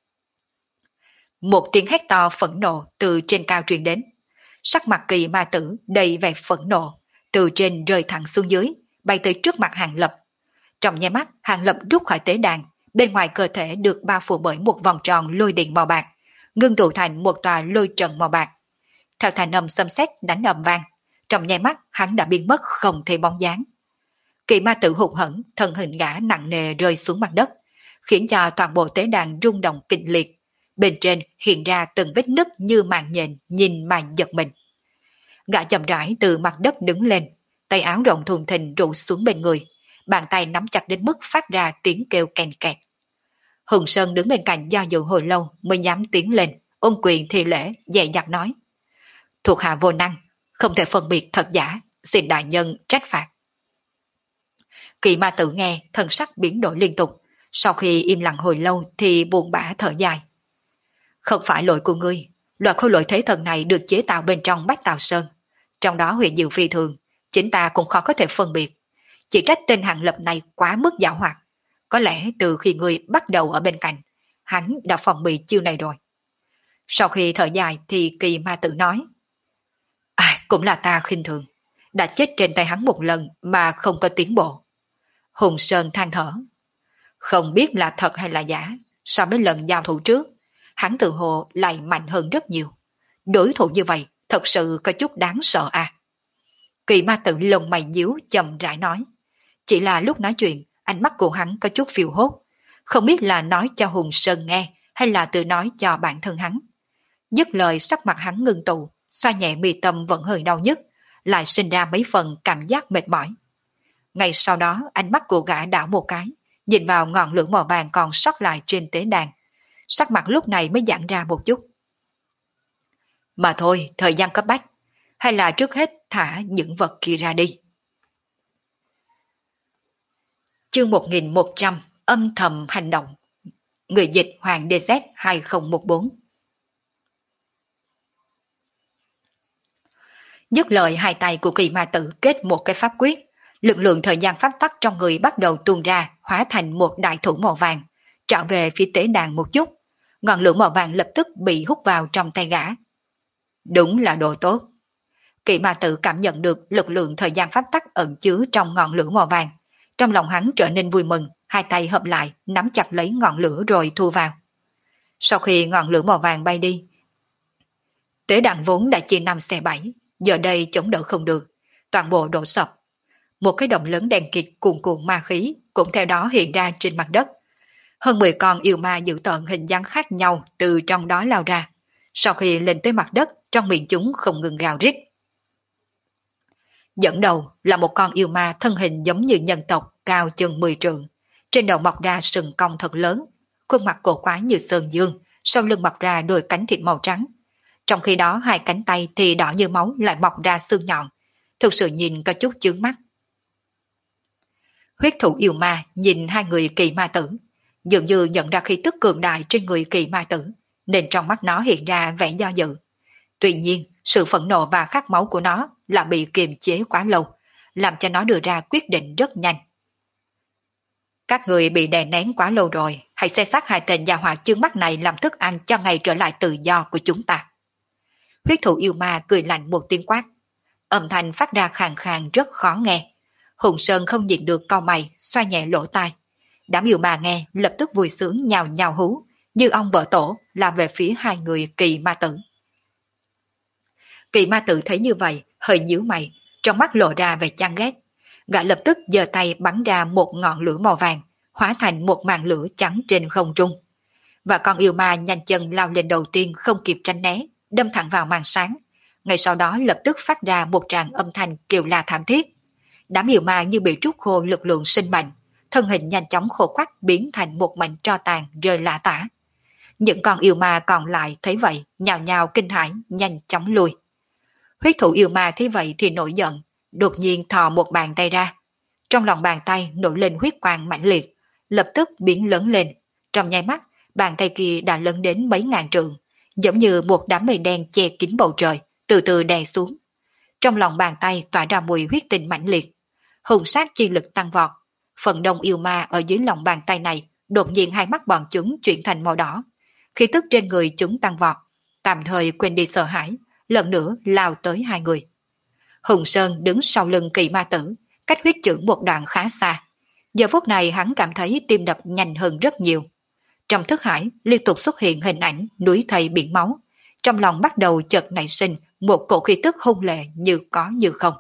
Một tiếng hét to phẫn nộ từ trên cao truyền đến. Sắc mặt Kỳ Ma Tử đầy vẻ phẫn nộ, từ trên rơi thẳng xuống dưới, bay tới trước mặt Hàng Lập. Trong nháy mắt, Hàng Lập rút khỏi tế đàn, bên ngoài cơ thể được bao phủ bởi một vòng tròn lôi điện màu bạc, ngưng tụ thành một tòa lôi trận màu bạc. Theo thanh âm xâm xét đánh ầm vang, trong nháy mắt hắn đã biến mất không thấy bóng dáng. Kỳ Ma Tử hụt hẫng, thân hình gã nặng nề rơi xuống mặt đất, khiến cho toàn bộ tế đàn rung động kịch liệt. Bên trên hiện ra từng vết nứt như màn nhện, nhìn mà giật mình. Gã chậm rãi từ mặt đất đứng lên, tay áo rộng thùng thình rủ xuống bên người, bàn tay nắm chặt đến mức phát ra tiếng kêu kèn kẹt. Hùng Sơn đứng bên cạnh do dự hồi lâu mới dám tiến lên, ôm quyền thi lễ, dè dặt nói: thuộc hạ vô năng, không thể phân biệt thật giả, xin đại nhân trách phạt. Kỳ Ma Tử nghe, thân sắc biến đổi liên tục, sau khi im lặng hồi lâu thì buồn bã thở dài. Không phải lỗi của ngươi, loại khối lỗi thế thần này được chế tạo bên trong Bách Tào Sơn, trong đó huyền diệu phi thường, chính ta cũng khó có thể phân biệt. Chỉ trách tên Hàng Lập này quá mức giảo hoạt, có lẽ từ khi ngươi bắt đầu ở bên cạnh, hắn đã phòng bị chiêu này rồi. Sau khi thở dài thì Kỳ Ma Tử nói: cũng là ta khinh thường, đã chết trên tay hắn một lần mà không có tiến bộ. Hùng Sơn than thở: không biết là thật hay là giả, so với lần giao thủ trước, hắn tự hồ lại mạnh hơn rất nhiều. Đối thủ như vậy thật sự có chút đáng sợ à. Kỳ Ma Tử lông mày nhíu chậm rãi nói. Chỉ là lúc nói chuyện, ánh mắt của hắn có chút phiêu hốt, không biết là nói cho Hùng Sơn nghe hay là tự nói cho bản thân hắn. Dứt lời sắc mặt hắn ngưng tụ, xoa nhẹ mi tâm vẫn hơi đau nhức, lại sinh ra mấy phần cảm giác mệt mỏi. Ngay sau đó ánh mắt của gã đảo một cái, nhìn vào ngọn lửa màu vàng còn sót lại trên tế đàn. Sắc mặt lúc này mới giãn ra một chút. Mà thôi, thời gian cấp bách, hay là trước hết thả những vật kia ra đi. Chương 1100 âm thầm hành động. Người dịch Hoàng DZ 2014. Dứt lời, hai tay của Kỳ Ma Tử kết một cái pháp quyết, lực lượng thời gian pháp tắc trong người bắt đầu tuôn ra, hóa thành một đại thủ màu vàng, trở về phía tế đàn một chút. Ngọn lửa màu vàng lập tức bị hút vào trong tay gã. Đúng là đồ tốt. Kỳ Ma Tử cảm nhận được lực lượng thời gian pháp tắc ẩn chứa trong ngọn lửa màu vàng. Trong lòng hắn trở nên vui mừng, hai tay hợp lại, nắm chặt lấy ngọn lửa rồi thu vào. Sau khi ngọn lửa màu vàng bay đi, tế đàn vốn đã chia 5 xe 7, giờ đây chống đỡ không được, toàn bộ đổ sập. Một cái động lớn đen kịt cuồn cuộn ma khí cũng theo đó hiện ra trên mặt đất. Hơn 10 con yêu ma dữ tợn hình dáng khác nhau từ trong đó lao ra. Sau khi lên tới mặt đất, trong miệng chúng không ngừng gào rít. Dẫn đầu là một con yêu ma thân hình giống như nhân tộc, cao chừng 10 trượng. Trên đầu mọc ra sừng cong thật lớn, khuôn mặt cổ quái như sơn dương, sau lưng mọc ra đôi cánh thịt màu trắng. Trong khi đó hai cánh tay thì đỏ như máu lại mọc ra xương nhọn, thực sự nhìn có chút chướng mắt. Huyết thủ yêu ma nhìn hai người Kỳ Ma Tử, dường như nhận ra khí tức cường đại trên người Kỳ Ma Tử, nên trong mắt nó hiện ra vẻ do dự. Tuy nhiên, sự phẫn nộ và khát máu của nó là bị kiềm chế quá lâu, làm cho nó đưa ra quyết định rất nhanh. Các người bị đè nén quá lâu rồi, hãy xé xác hai tên gia hỏa chướng mắt này làm thức ăn cho ngày trở lại tự do của chúng ta. Huyết thủ yêu ma cười lạnh một tiếng quát, âm thanh phát ra khàn khàn rất khó nghe. Hùng Sơn không nhịn được cau mày, xoa nhẹ lỗ tai. Đám yêu ma nghe lập tức vui sướng nhào nhào hú, như ông vợ tổ là về phía hai người Kỳ Ma Tử. Kỳ Ma Tử thấy như vậy, hơi nhíu mày, trong mắt lộ ra vẻ chán ghét. Gã lập tức giơ tay bắn ra một ngọn lửa màu vàng, hóa thành một màn lửa trắng trên không trung. Và con yêu ma nhanh chân lao lên đầu tiên không kịp tránh né, đâm thẳng vào màn sáng. ngay sau đó lập tức phát ra một tràng âm thanh kêu la thảm thiết. Đám yêu ma như bị trút khô lực lượng sinh mệnh, thân hình nhanh chóng khô quắt biến thành một mảnh tro tàn rơi lả tả. Những con yêu ma còn lại thấy vậy, nhào nhào kinh hãi, nhanh chóng lui. Huyết thủ yêu ma thấy vậy thì nổi giận, đột nhiên thò một bàn tay ra. Trong lòng bàn tay nổi lên huyết quang mãnh liệt, lập tức biến lớn lên. Trong nháy mắt, bàn tay kia đã lớn đến mấy ngàn trượng, giống như một đám mây đen che kín bầu trời, từ từ đè xuống. Trong lòng bàn tay tỏa ra mùi huyết tinh mãnh liệt, hùng sát chi lực tăng vọt. Phần đông yêu ma ở dưới lòng bàn tay này, đột nhiên hai mắt bọn chúng chuyển thành màu đỏ. Khí tức trên người chúng tăng vọt, tạm thời quên đi sợ hãi, lần nữa lao tới hai người. Hùng Sơn đứng sau lưng Kỳ Ma Tử, cách huyết chưởng một đoạn khá xa. Giờ phút này hắn cảm thấy tim đập nhanh hơn rất nhiều. Trong thức hải liên tục xuất hiện hình ảnh núi thây biển máu. Trong lòng bắt đầu chợt nảy sinh một cổ khí tức hung lệ như có như không.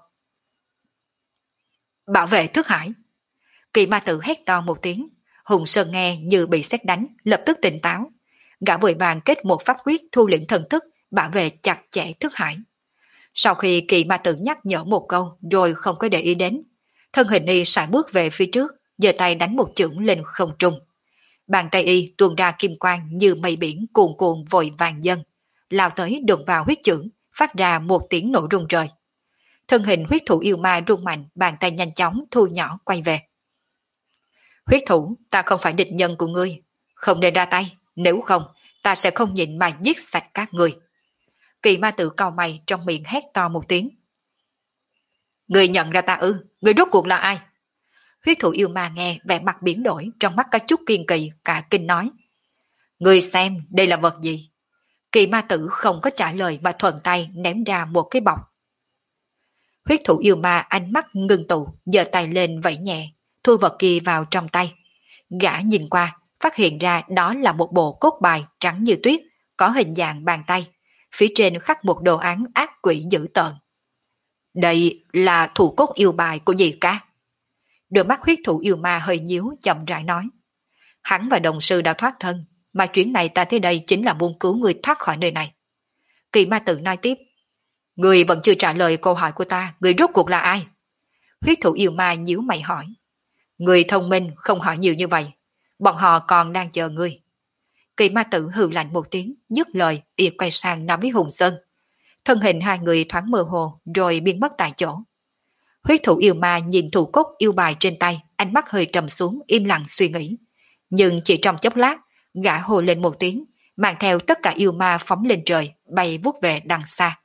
Bảo vệ thức hải. Kỳ Ma Tử hét to một tiếng. Hùng Sơn nghe như bị sét đánh, lập tức tỉnh táo. Gã vội vàng kết một pháp quyết thu liễm thần thức, bảo vệ chặt chẽ thức hải. Sau khi Kỳ Ma Tử nhắc nhở một câu rồi không có để ý đến, thân hình y sải bước về phía trước, giơ tay đánh một chưởng lên không trung. Bàn tay y tuôn ra kim quang như mây biển cuồn cuộn vội vàng dâng, lao tới đụng vào huyết chưởng, phát ra một tiếng nổ rung trời. Thân hình huyết thủ yêu ma rung mạnh, bàn tay nhanh chóng thu nhỏ quay về. Huyết thủ, ta không phải địch nhân của ngươi, không nên ra tay, nếu không, ta sẽ không nhịn mà giết sạch các ngươi. Kỳ Ma Tử cau mày, trong miệng hét to một tiếng. Ngươi nhận ra ta ư? Ngươi rốt cuộc là ai? Huyết thủ yêu ma nghe vẻ mặt biến đổi, trong mắt có chút kiên kỳ, cả kinh nói. Ngươi xem, đây là vật gì? Kỳ Ma Tử không có trả lời mà thuận tay ném ra một cái bọc. Huyết thủ yêu ma ánh mắt ngưng tụ, giơ tay lên vẫy nhẹ, thu vật kia vào trong tay. Gã nhìn qua, phát hiện ra đó là một bộ cốt bài trắng như tuyết, có hình dạng bàn tay. Phía trên khắc một đồ án ác quỷ dữ tợn. Đây là thủ cốt yêu bài của nhị ca. Đôi mắt huyết thủ yêu ma hơi nhíu, chậm rãi nói. Hắn và đồng sư đã thoát thân, mà chuyến này ta tới đây chính là muốn cứu người thoát khỏi nơi này. Kỳ Ma Tử nói tiếp. Người vẫn chưa trả lời câu hỏi của ta, người rốt cuộc là ai? Huyết thủ yêu ma nhíu mày hỏi. Người thông minh không hỏi nhiều như vậy, bọn họ còn đang chờ ngươi. Kỳ Ma Tử hừ lạnh một tiếng, dứt lời, y quay sang nói với Hùng Sơn. Thân hình hai người thoáng mơ hồ, rồi biến mất tại chỗ. Huyết thủ yêu ma nhìn thủ cốt yêu bài trên tay, ánh mắt hơi trầm xuống, im lặng suy nghĩ. Nhưng chỉ trong chốc lát, gã hồ lên một tiếng, mang theo tất cả yêu ma phóng lên trời, bay vút về đằng xa.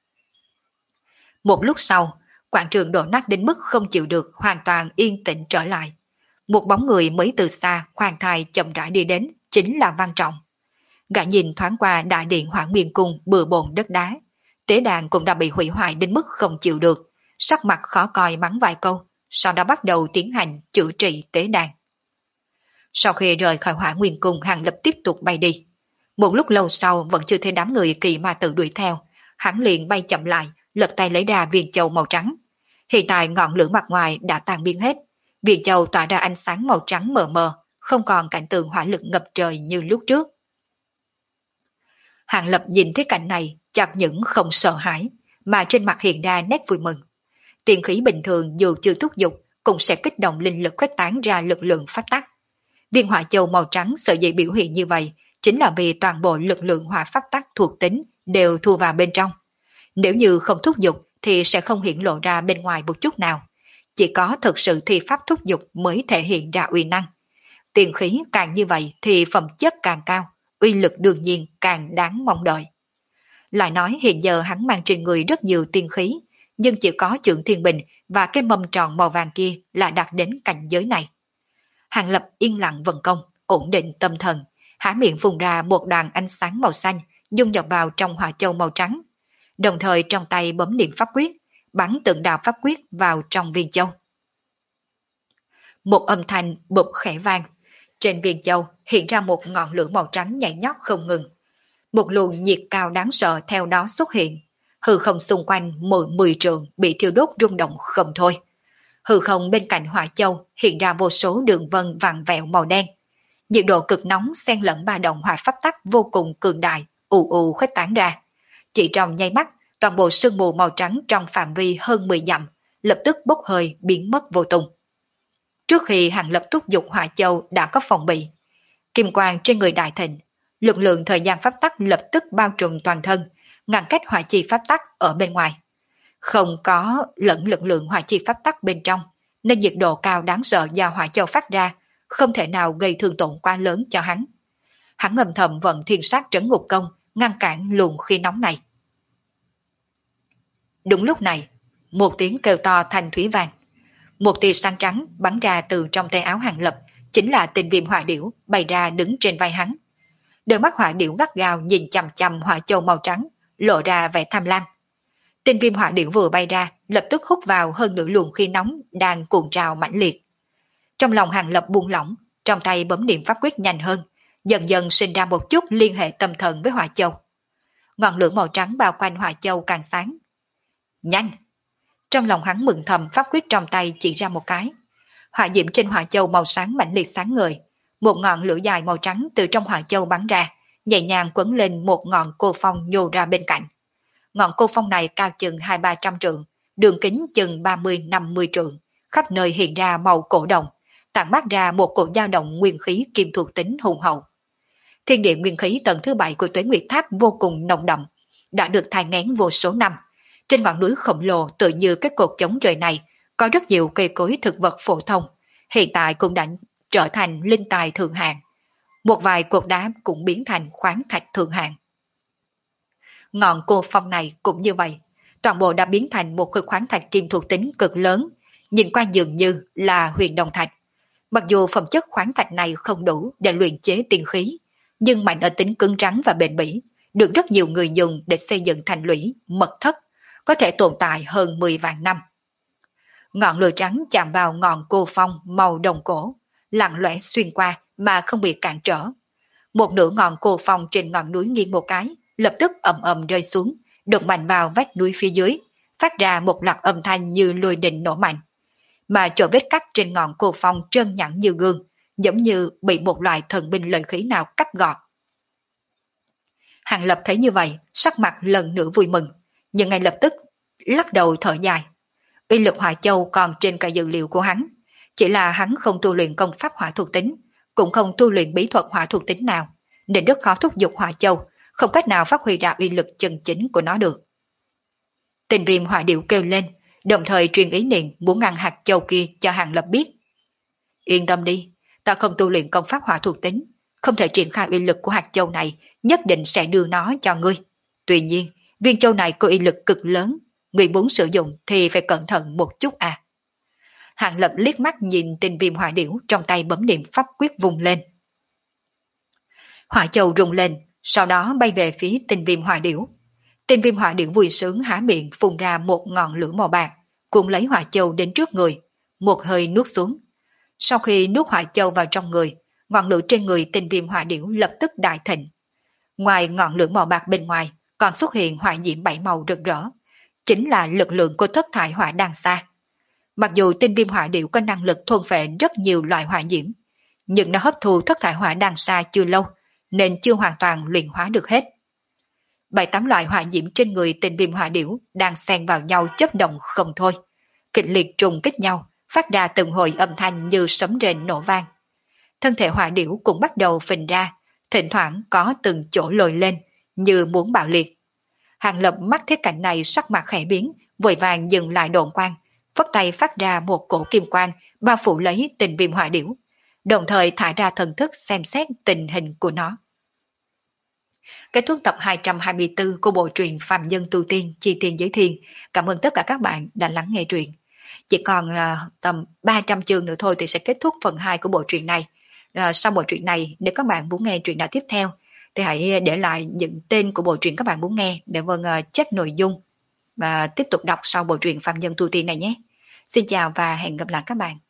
Một lúc sau, quảng trường đổ nát đến mức không chịu được, hoàn toàn yên tĩnh trở lại. Một bóng người mới từ xa khoan thai chậm rãi đi đến, chính là Văn Trọng. Gã nhìn thoáng qua đại điện Hỏa Nguyên Cung bừa bộn đất đá, tế đàn cũng đã bị hủy hoại đến mức không chịu được, sắc mặt khó coi mắng vài câu, sau đó bắt đầu tiến hành chữa trị tế đàn. Sau khi rời khỏi Hỏa Nguyên Cung, Hàng Lập tiếp tục bay đi. Một lúc lâu sau vẫn chưa thấy đám người Kỳ Ma Tử đuổi theo, hắn liền bay chậm lại, lật tay lấy ra viên châu màu trắng. Hiện tại ngọn lửa mặt ngoài đã tan biến hết, viên châu tỏa ra ánh sáng màu trắng mờ mờ, không còn cảnh tượng hỏa lực ngập trời như lúc trước. Hàng Lập nhìn thấy cảnh này, chẳng những không sợ hãi, mà trên mặt hiện ra nét vui mừng. Tiên khí bình thường dù chưa thúc giục, cũng sẽ kích động linh lực khuếch tán ra lực lượng pháp tắc. Viên hỏa châu màu trắng sở dĩ biểu hiện như vậy, chính là vì toàn bộ lực lượng hỏa pháp tắc thuộc tính đều thu vào bên trong. Nếu như không thúc giục thì sẽ không hiện lộ ra bên ngoài một chút nào. Chỉ có thực sự thi pháp thúc giục mới thể hiện ra uy năng. Tiên khí càng như vậy thì phẩm chất càng cao, uy lực đương nhiên càng đáng mong đợi. Lại nói hiện giờ hắn mang trên người rất nhiều tiên khí, nhưng chỉ có chưởng thiên bình và cái mâm tròn màu vàng kia là đạt đến cảnh giới này. Hàng Lập yên lặng vận công, ổn định tâm thần, há miệng phun ra một đoàn ánh sáng màu xanh, dung nhập vào trong hỏa châu màu trắng. Đồng thời trong tay bấm niệm pháp quyết, bắn từng đạo pháp quyết vào trong viên châu. Một âm thanh bụp khẽ vang, trên viên châu hiện ra một ngọn lửa màu trắng nhảy nhót không ngừng. Một luồng nhiệt cao đáng sợ theo đó xuất hiện, hư không xung quanh 10 trượng bị thiêu đốt rung động không thôi. Hư không bên cạnh hỏa châu hiện ra vô số đường vân vặn vẹo màu đen. Nhiệt độ cực nóng xen lẫn ba động hỏa pháp tắc vô cùng cường đại, ù ù khuếch tán ra. Chỉ trong nháy mắt, toàn bộ sương mù màu trắng trong phạm vi hơn 10 dặm lập tức bốc hơi biến mất vô tung. Trước khi Hàng Lập thúc giục Hỏa Châu đã có phòng bị, kim quang trên người Đại Thịnh, lực lượng thời gian pháp tắc lập tức bao trùm toàn thân, ngăn cách hỏa chi pháp tắc ở bên ngoài. Không có lẫn lực lượng hỏa chi pháp tắc bên trong, nên nhiệt độ cao đáng sợ do Hỏa Châu phát ra không thể nào gây thương tổn quá lớn cho hắn. Hắn ngầm thầm vận thiên sát trấn ngục công, ngăn cản luồng khí nóng này. Đúng lúc này, một tiếng kêu to thanh thúy vang. Một tia sáng trắng bắn ra từ trong tay áo Hàng Lập, chính là Tinh Viêm Hỏa Điểu bay ra đứng trên vai hắn. Đôi mắt Hỏa Điểu gắt gao nhìn chằm chằm Hỏa Châu màu trắng, lộ ra vẻ tham lam. Tinh Viêm Hỏa Điểu vừa bay ra, lập tức hút vào hơn nửa luồng khí nóng đang cuộn trào mãnh liệt. Trong lòng Hàng Lập buông lỏng, trong tay bấm niệm pháp quyết nhanh hơn, dần dần sinh ra một chút liên hệ tâm thần với Hỏa Châu. Ngọn lửa màu trắng bao quanh Hỏa Châu càng sáng. Nhanh! Trong lòng hắn mừng thầm, pháp quyết trong tay chỉ ra một cái. Hỏa diễm trên Hỏa Châu màu sáng mãnh liệt sáng ngời, một ngọn lửa dài màu trắng từ trong Hỏa Châu bắn ra, nhẹ nhàng quấn lên một ngọn cô phong nhô ra bên cạnh. Ngọn cô phong này cao chừng 200-300 trượng, đường kính chừng 30-50 trượng, khắp nơi hiện ra màu cổ đồng, tản mát ra một cổ dao động nguyên khí kim thuộc tính hùng hậu. Thiên địa nguyên khí tầng thứ 7 của Tuế Nguyệt Tháp vô cùng nồng đậm, đã được thai nghén vô số năm. Trên ngọn núi khổng lồ tự như cái cột chống trời này, có rất nhiều cây cối thực vật phổ thông, hiện tại cũng đã trở thành linh tài thượng hạng. Một vài cột đá cũng biến thành khoáng thạch thượng hạng. Ngọn cô phong này cũng như vậy, toàn bộ đã biến thành một khối khoáng thạch kim thuộc tính cực lớn, nhìn qua dường như là huyền đồng thạch. Mặc dù phẩm chất khoáng thạch này không đủ để luyện chế tiên khí, nhưng mạnh ở tính cứng rắn và bền bỉ, được rất nhiều người dùng để xây dựng thành lũy, mật thất, có thể tồn tại hơn 10 vạn năm. Ngọn lửa trắng chạm vào ngọn cô phong màu đồng cổ, lặng lẽ xuyên qua mà không bị cản trở. Một nửa ngọn cô phong trên ngọn núi nghiêng một cái, lập tức ầm ầm rơi xuống, đụng mạnh vào vách núi phía dưới, phát ra một loạt âm thanh như lôi đình nổ mạnh. Mà chỗ vết cắt trên ngọn cô phong trơn nhẵn như gương, giống như bị một loại thần binh lợi khí nào cắt gọt. Hàng Lập thấy như vậy, sắc mặt lần nữa vui mừng, nhưng ngay lập tức lắc đầu thở dài. Uy lực Hỏa Châu còn trên cả dữ liệu của hắn, chỉ là hắn không tu luyện công pháp hỏa thuộc tính, cũng không tu luyện bí thuật hỏa thuộc tính nào, nên rất khó thúc giục Hỏa Châu, không cách nào phát huy ra uy lực chân chính của nó được. Tinh Viêm Hỏa Điểu kêu lên, đồng thời truyền ý niệm muốn ngăn hạt châu kia cho Hàng Lập biết. Yên tâm đi, ta không tu luyện công pháp hỏa thuộc tính, không thể triển khai uy lực của hạt châu này, nhất định sẽ đưa nó cho ngươi. Tuy nhiên, viên châu này có uy lực cực lớn, người muốn sử dụng thì phải cẩn thận một chút à. Hàng Lập liếc mắt nhìn Tinh Viêm Hỏa Điểu trong tay bấm niệm pháp quyết vùng lên. Hỏa châu rung lên, sau đó bay về phía Tinh Viêm Hỏa Điểu. Tinh Viêm Hỏa Điểu vui sướng há miệng phun ra một ngọn lửa màu bạc, cuốn lấy hỏa châu đến trước người, một hơi nuốt xuống. Sau khi nuốt hỏa châu vào trong người, ngọn lửa trên người Tinh Viêm Hỏa Điểu lập tức đại thịnh. Ngoài ngọn lửa màu bạc bên ngoài, còn xuất hiện hỏa diễm 7 màu rực rỡ, chính là lực lượng của thất thải hỏa đằng xa. Mặc dù Tinh Viêm Hỏa Điểu có năng lực thôn phệ rất nhiều loại hỏa diễm, nhưng nó hấp thu thất thải hỏa đằng xa chưa lâu, nên chưa hoàn toàn luyện hóa được hết. 7-8 loại hỏa diễm trên người Tinh Viêm Hỏa Điểu đang xen vào nhau chấp động không thôi, kịch liệt trùng kích nhau, phát ra từng hồi âm thanh như sấm rền nổ vang. Thân thể hỏa điểu cũng bắt đầu phình ra, thỉnh thoảng có từng chỗ lồi lên, như muốn bạo liệt. Hàng Lập mắt thấy cảnh này sắc mặt khẽ biến, vội vàng dừng lại độn quang, phất tay phát ra một cổ kim quang bao phủ lấy Tinh Viêm Hỏa Điểu, đồng thời thả ra thần thức xem xét tình hình của nó. Kết thúc tập 224 của bộ truyện Phàm Nhân Tu Tiên Chi Tiên Giới Thiên. Cảm ơn tất cả các bạn đã lắng nghe truyện. Chỉ còn tầm 300 chương nữa thôi thì sẽ kết thúc phần 2 của bộ truyện này. Sau bộ truyện này, nếu các bạn muốn nghe truyện nào tiếp theo thì hãy để lại những tên của bộ truyện các bạn muốn nghe để check nội dung và tiếp tục đọc sau bộ truyện Phàm Nhân Tu Tiên này nhé. Xin chào và hẹn gặp lại các bạn.